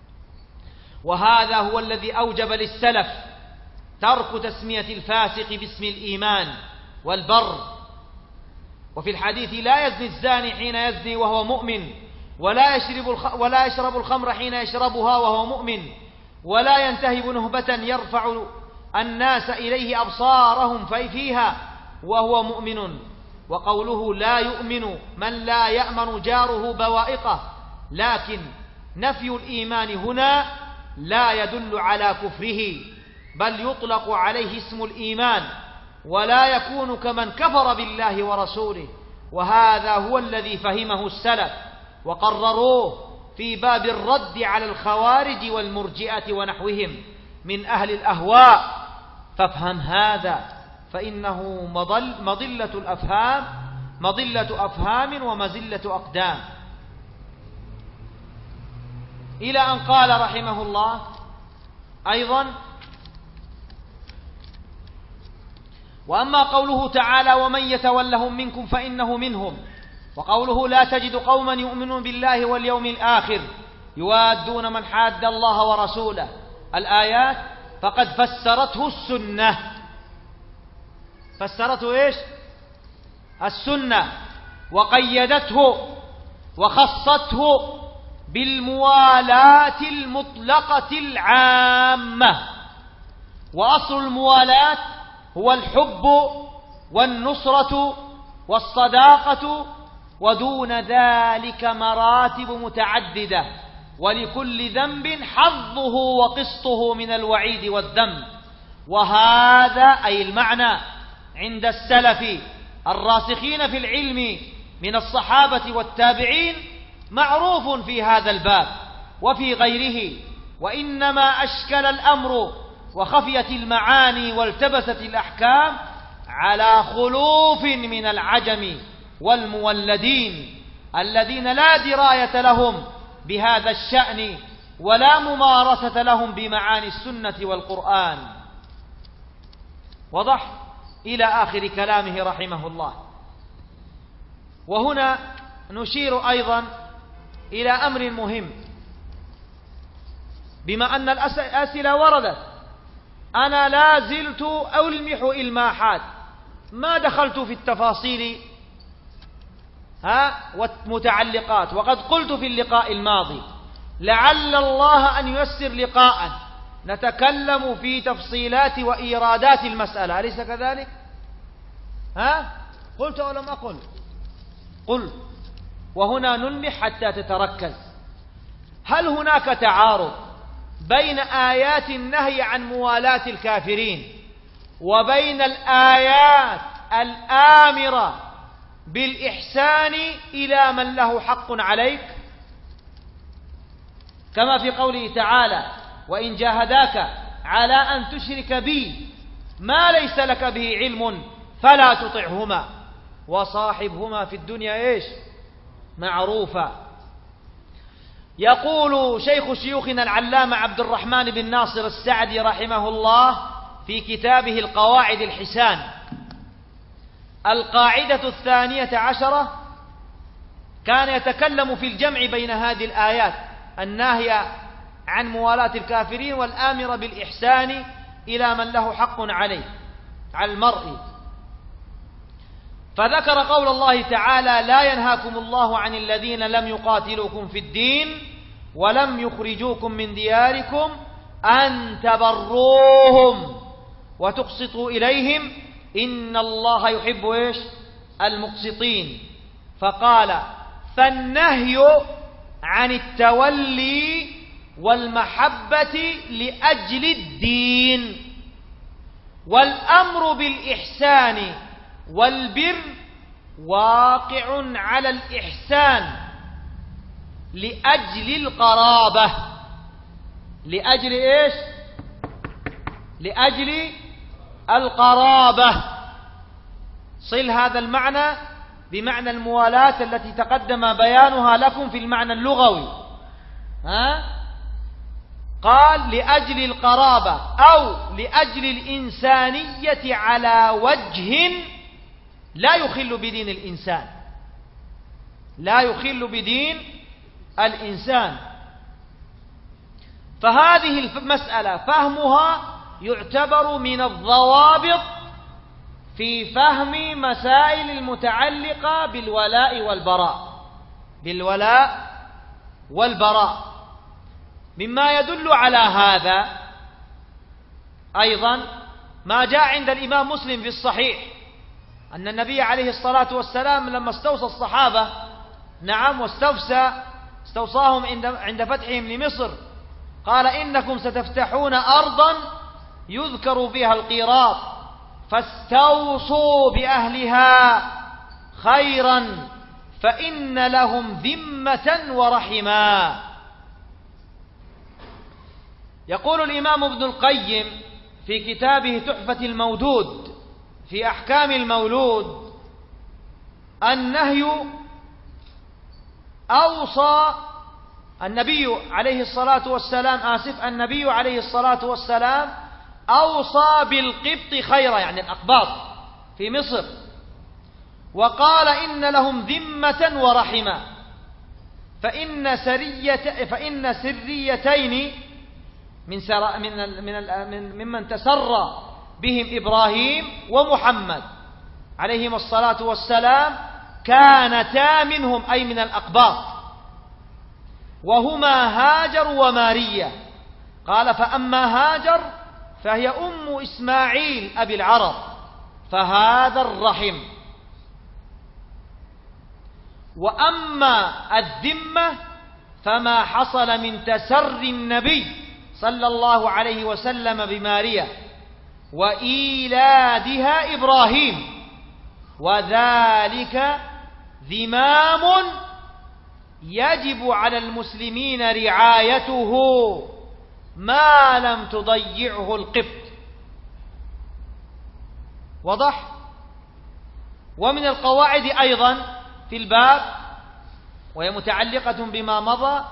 وهذا هو الذي أوجب للسلف ترك تسمية الفاسق باسم الإيمان والبر. وفي الحديث: لا يزني الزاني حين يزني وهو مؤمن، ولا يشرب الخمر حين يشربها وهو مؤمن، ولا ينتهب نهبة يرفع الناس إليه أبصارهم فيها وهو مؤمن. وقوله: لا يؤمن من لا يأمن جاره بوائقه، لكن نفي الإيمان هنا لا يدل على كفره، بل يطلق عليه اسم الإيمان، ولا يكون كمن كفر بالله ورسوله. وهذا هو الذي فهمه السلف وقرروه في باب الرد على الخوارج والمرجئة ونحوهم من أهل الأهواء. فافهم هذا، فإنه مضلة أفهام ومزلة أقدام. إلى أن قال رحمه الله أيضا: وأما قوله تعالى: ومن يتولهم منكم فإنه منهم، وقوله: لا تجد قوما يؤمنون بالله واليوم الآخر يوادون من حاد الله ورسوله، الآيات فقد فسرته السنة. فسرته إيش؟ السنة، وقيدته وخصته بالموالاة المطلقة العامة. وأصل الموالاة هو الحب والنصرة والصداقة، ودون ذلك مراتب متعددة، ولكل ذنب حظه وقسطه من الوعيد والذم. وهذا أي المعنى عند السلف الراسخين في العلم من الصحابة والتابعين معروف في هذا الباب وفي غيره، وإنما أشكل الأمر وخفيت المعاني والتبست الأحكام على خلوف من العجم والمولدين الذين لا دراية لهم بهذا الشأن ولا ممارسة لهم بمعاني السنة والقرآن. وضح إلى آخر كلامه رحمه الله. وهنا نشير أيضا إلى أمر مهم، بما أن الأسئلة وردت، أنا لا زلت ألمح إلماحات، ما دخلت في التفاصيل والمتعلقات، وقد قلت في اللقاء الماضي: لعل الله أن ييسر لقاء نتكلم في تفصيلات وإيرادات المسألة، أليس كذلك؟ قلت أو لم أقل؟ قل. وهنا نلمح حتى تتركز. هل هناك تعارض بين آيات النهي عن موالاة الكافرين وبين الآيات الآمرة بالإحسان إلى من له حق عليك، كما في قوله تعالى: وإن جاهداك على أن تشرك بي ما ليس لك به علم فلا تطعهما وصاحبهما في الدنيا إيش؟ معروفا. يقول شيخ شيوخنا العلامة عبد الرحمن بن ناصر السعدي رحمه الله في كتابه القواعد الحسان: القاعدة 12 كان يتكلم في الجمع بين هذه الآيات الناهية عن موالاة الكافرين والآمرة بالإحسان إلى من له حق عليه على المرء، فذكر قول الله تعالى: لا ينهاكم الله عن الذين لم يقاتلوكم في الدين ولم يخرجوكم من دياركم أن تبروهم وتقسطوا إليهم إن الله يحب إيش؟ المقسطين. فقال: فالنهي عن التولي والمحبة لأجل الدين، والأمر بالإحسان والبر واقع على الإحسان لأجل القرابة. لأجل إيش؟ لأجل القرابة. صل هذا المعنى بمعنى الموالاة التي تقدم بيانها لكم في المعنى اللغوي. قال: لأجل القرابة أو لأجل الإنسانية على وجه لا يخل بدين الإنسان، لا يخل بدين الإنسان. فهذه المسألة فهمها يعتبر من الضوابط في فهم مسائل المتعلقة بالولاء والبراء، بالولاء والبراء. مما يدل على هذا أيضا ما جاء عند الإمام مسلم في الصحيح أن النبي عليه الصلاة والسلام لما استوصى الصحابة، نعم، واستوصاهم عند فتحهم لمصر، قال: إنكم ستفتحون أرضا يذكر فيها القيراط فاستوصوا بأهلها خيرا فإن لهم ذمة ورحما. يقول الإمام ابن القيم في كتابه تحفة المودود في أحكام المولود: النهي أوصى النبي عليه الصلاة والسلام أوصى بالقبط خيرا، يعني الأقباط في مصر، وقال: إن لهم ذمة ورحمة، فإن سريتين ممن تسرى بهم إبراهيم ومحمد عليهم الصلاة والسلام كانتا منهم، أي من الأقباط، وهما هاجر ومارية. قال: فأما هاجر فهي أم إسماعيل أبي العرب، فهذا الرحم. وأما الذمة فما حصل من تسري النبي صلى الله عليه وسلم بمارية وإيلادها إبراهيم، وذلك ذمام يجب على المسلمين رعايته ما لم تضيعه القبط. وضح؟ ومن القواعد أيضا في الباب وهي متعلقة بما مضى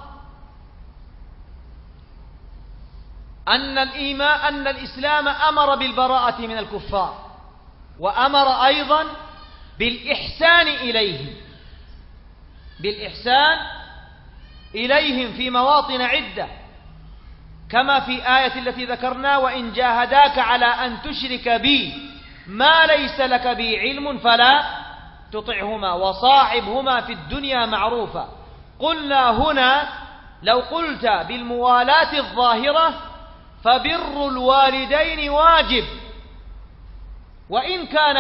أن الإسلام أمر بالبراءة من الكفار، وأمر أيضا بالإحسان إليهم في مواطن عدة، كما في آية التي ذكرنا: وإن جاهداك على أن تشرك بي ما ليس لك به علم فلا تطعهما وصاحبهما في الدنيا معروفا. قلنا هنا لو قلت بالموالاة الظاهرة فبر الوالدين واجب وإن كان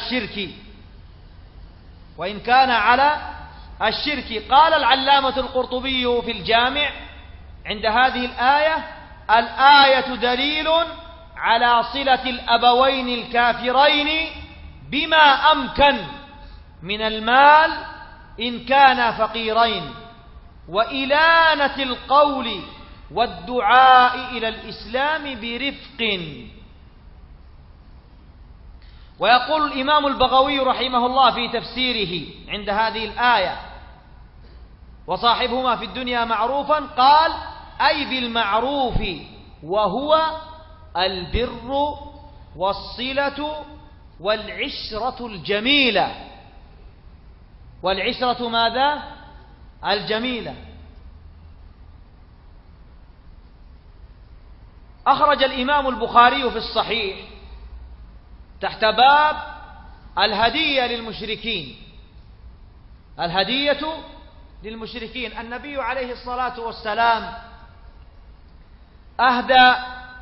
على الشرك. قال العلامة القرطبي في الجامع عند هذه الآية: الآية دليل على صلة الأبوين الكافرين بما أمكن من المال إن كانا فقيرين، وإلانة القول والدعاء إلى الإسلام برفق. ويقول الإمام البغوي رحمه الله في تفسيره عند هذه الآية: وصاحبهما في الدنيا معروفا، قال: أي بالمعروف، وهو البر والصلة والعشرة الجميلة. والعشرة ماذا؟ الجميلة. أخرج الإمام البخاري في الصحيح تحت باب الهدية للمشركين. الهدية للمشركين. النبي عليه الصلاة والسلام أهدى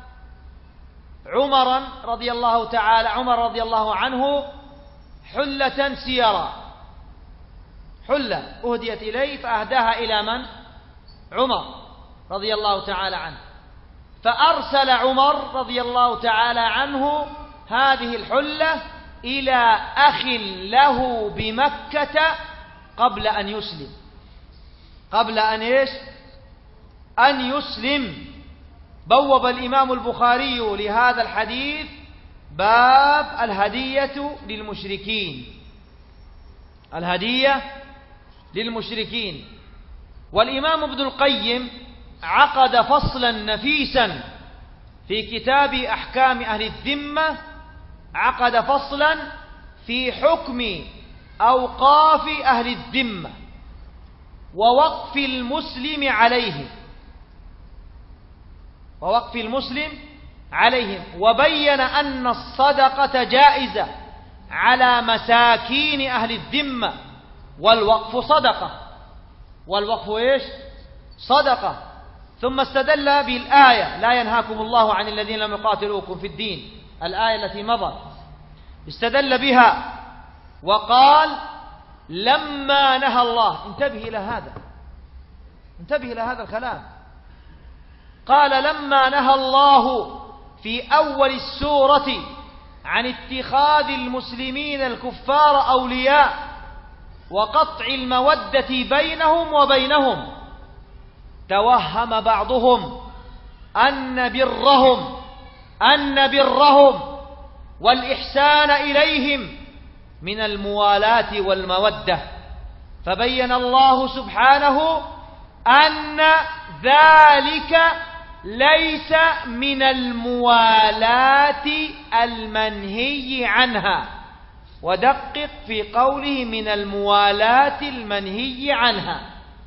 عمر رضي الله عنه حلة سيرا، حلة أهديت إليه فأهداها إلى من؟ عمر رضي الله تعالى عنه. فأرسل عمر رضي الله تعالى عنه هذه الحلة إلى أخ له بمكة قبل أن يسلم. قبل أن إيش؟ أن يسلم. بوب الإمام البخاري لهذا الحديث باب الهدية للمشركين. الهدية للمشركين. والإمام ابن القيم عقد فصلا نفيسا في كتاب أحكام أهل الذمة، عقد فصلا في حكم أوقاف أهل الذمة ووقف المسلم عليهم، ووقف المسلم عليهم، وبين أن الصدقة جائزة على مساكين أهل الذمة، والوقف صدقة. والوقف إيش؟ صدقة. ثم استدل بالآية: لا ينهاكم الله عن الذين لم يقاتلوكم في الدين، الآية التي مضت، استدل بها وقال: لما نهى الله، انتبه إلى هذا، انتبه إلى هذا الكلام، قال: لما نهى الله في أول السورة عن اتخاذ المسلمين الكفار أولياء وقطع المودة بينهم وبينهم، توهم بعضهم أن برهم والإحسان إليهم من الموالاة والمودة، فبين الله سبحانه أن ذلك ليس من الموالاة المنهي عنها. ودقق في قوله من الموالاة المنهي عنها،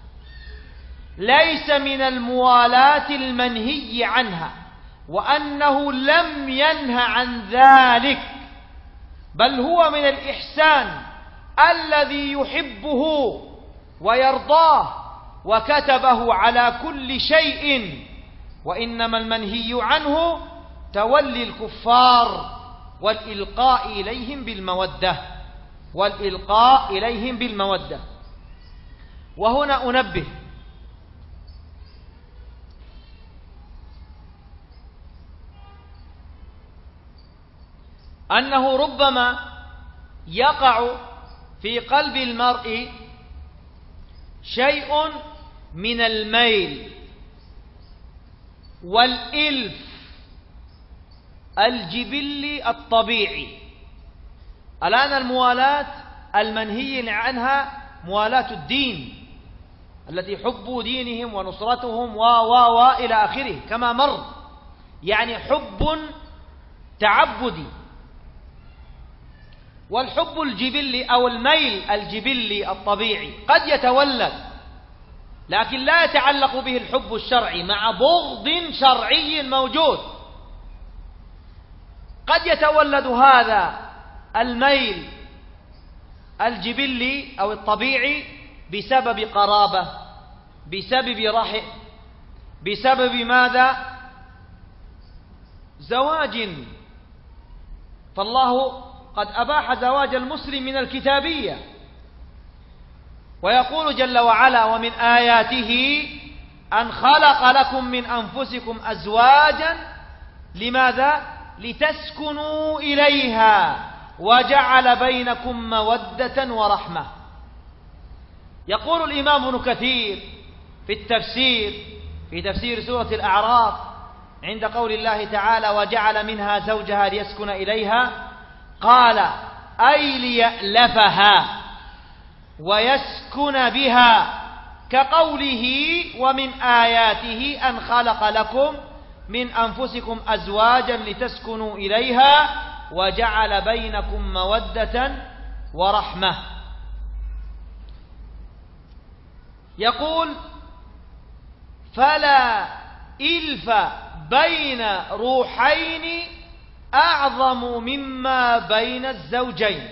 ليس من الموالاة المنهي عنها، وأنه لم ينه عن ذلك، بل هو من الإحسان الذي يحبه ويرضاه وكتبه على كل شيء. وإنما المنهي عنه تولي الكفار والإلقاء إليهم بالمودة، والإلقاء إليهم بالمودة. وهنا أنبه أنه ربما يقع في قلب المرء شيء من الميل والإلف الجبلي الطبيعي. الآن الموالاة المنهي عنها موالاة الدين، التي حب دينهم ونصرتهم إلى آخره كما مر، يعني حب تعبدي. والحب الجبلي أو الميل الجبلي الطبيعي قد يتولد، لكن لا يتعلق به الحب الشرعي مع بغض شرعي موجود. قد يتولد هذا الميل الجبلي أو الطبيعي بسبب قرابة، بسبب رحم، بسبب ماذا؟ زواج. فالله قد أباح زواج المسلم من الكتابية، ويقول جل وعلا: ومن آياته أن خلق لكم من أنفسكم أزواجا. لماذا؟ لتسكنوا إليها وجعل بينكم مودة ورحمة. يقول الإمام ابن كثير في التفسير في تفسير سورة الأعراف عند قول الله تعالى وجعل منها زوجها ليسكن إليها، قال أي ليألفها ويسكن بها، كقوله ومن آياته أن خلق لكم من أنفسكم أزواجا لتسكنوا إليها وجعل بينكم مودة ورحمة. يقول فلا إلف بين روحين أعظم مما بين الزوجين،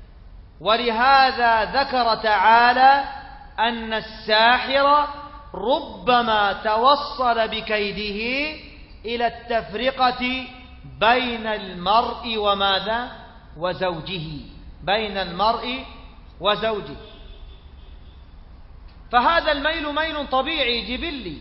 ولهذا ذكر تعالى أن الساحر ربما توصل بكيده إلى التفرقة بين المرء وماذا وزوجه، بين المرء وزوجه. فهذا الميل ميل طبيعي جبلي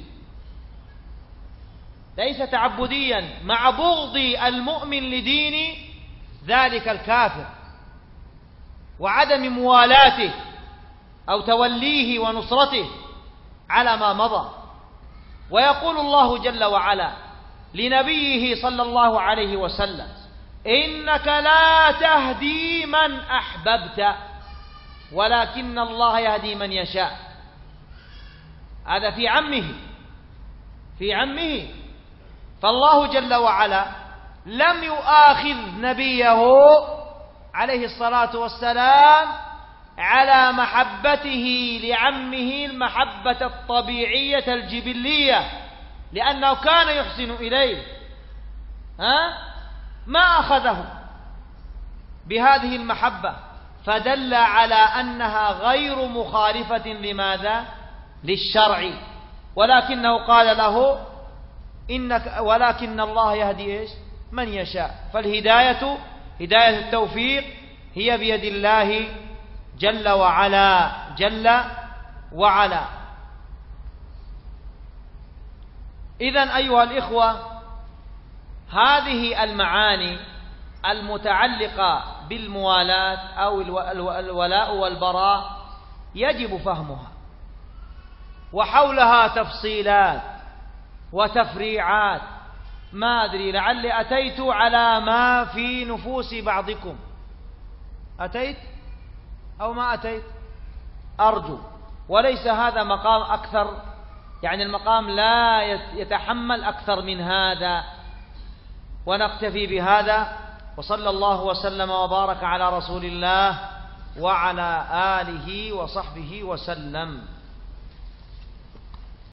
ليس تعبديا، مع بغض المؤمن لدين ذلك الكافر وعدم موالاته أو توليه ونصرته على ما مضى. ويقول الله جل وعلا لنبيه صلى الله عليه وسلم إنك لا تهدي من أحببت ولكن الله يهدي من يشاء. هذا في عمه. فالله جل وعلا لم يؤاخذ نبيه عليه الصلاة والسلام على محبته لعمه المحبة الطبيعية الجبلية، لأنه كان يحسن إليه، ما أخذه بهذه المحبة، فدل على أنها غير مخالفة لماذا؟ للشرع. ولكنه قال له ولكن الله يهدي إيش؟ من يشاء. فالهداية هداية التوفيق هي بيد الله جل وعلا. إذن أيها الإخوة، هذه المعاني المتعلقة بالموالاة أو الولاء والبراء يجب فهمها، وحولها تفصيلات وتفريعات. ما أدري، لعلي أتيت على ما في نفوس بعضكم. أتيت أو ما أتيت؟ أرجو. وليس هذا مقام أكثر، يعني المقام لا يتحمل أكثر من هذا، ونكتفي بهذا. وصلى الله وسلم وبارك على رسول الله وعلى آله وصحبه وسلم.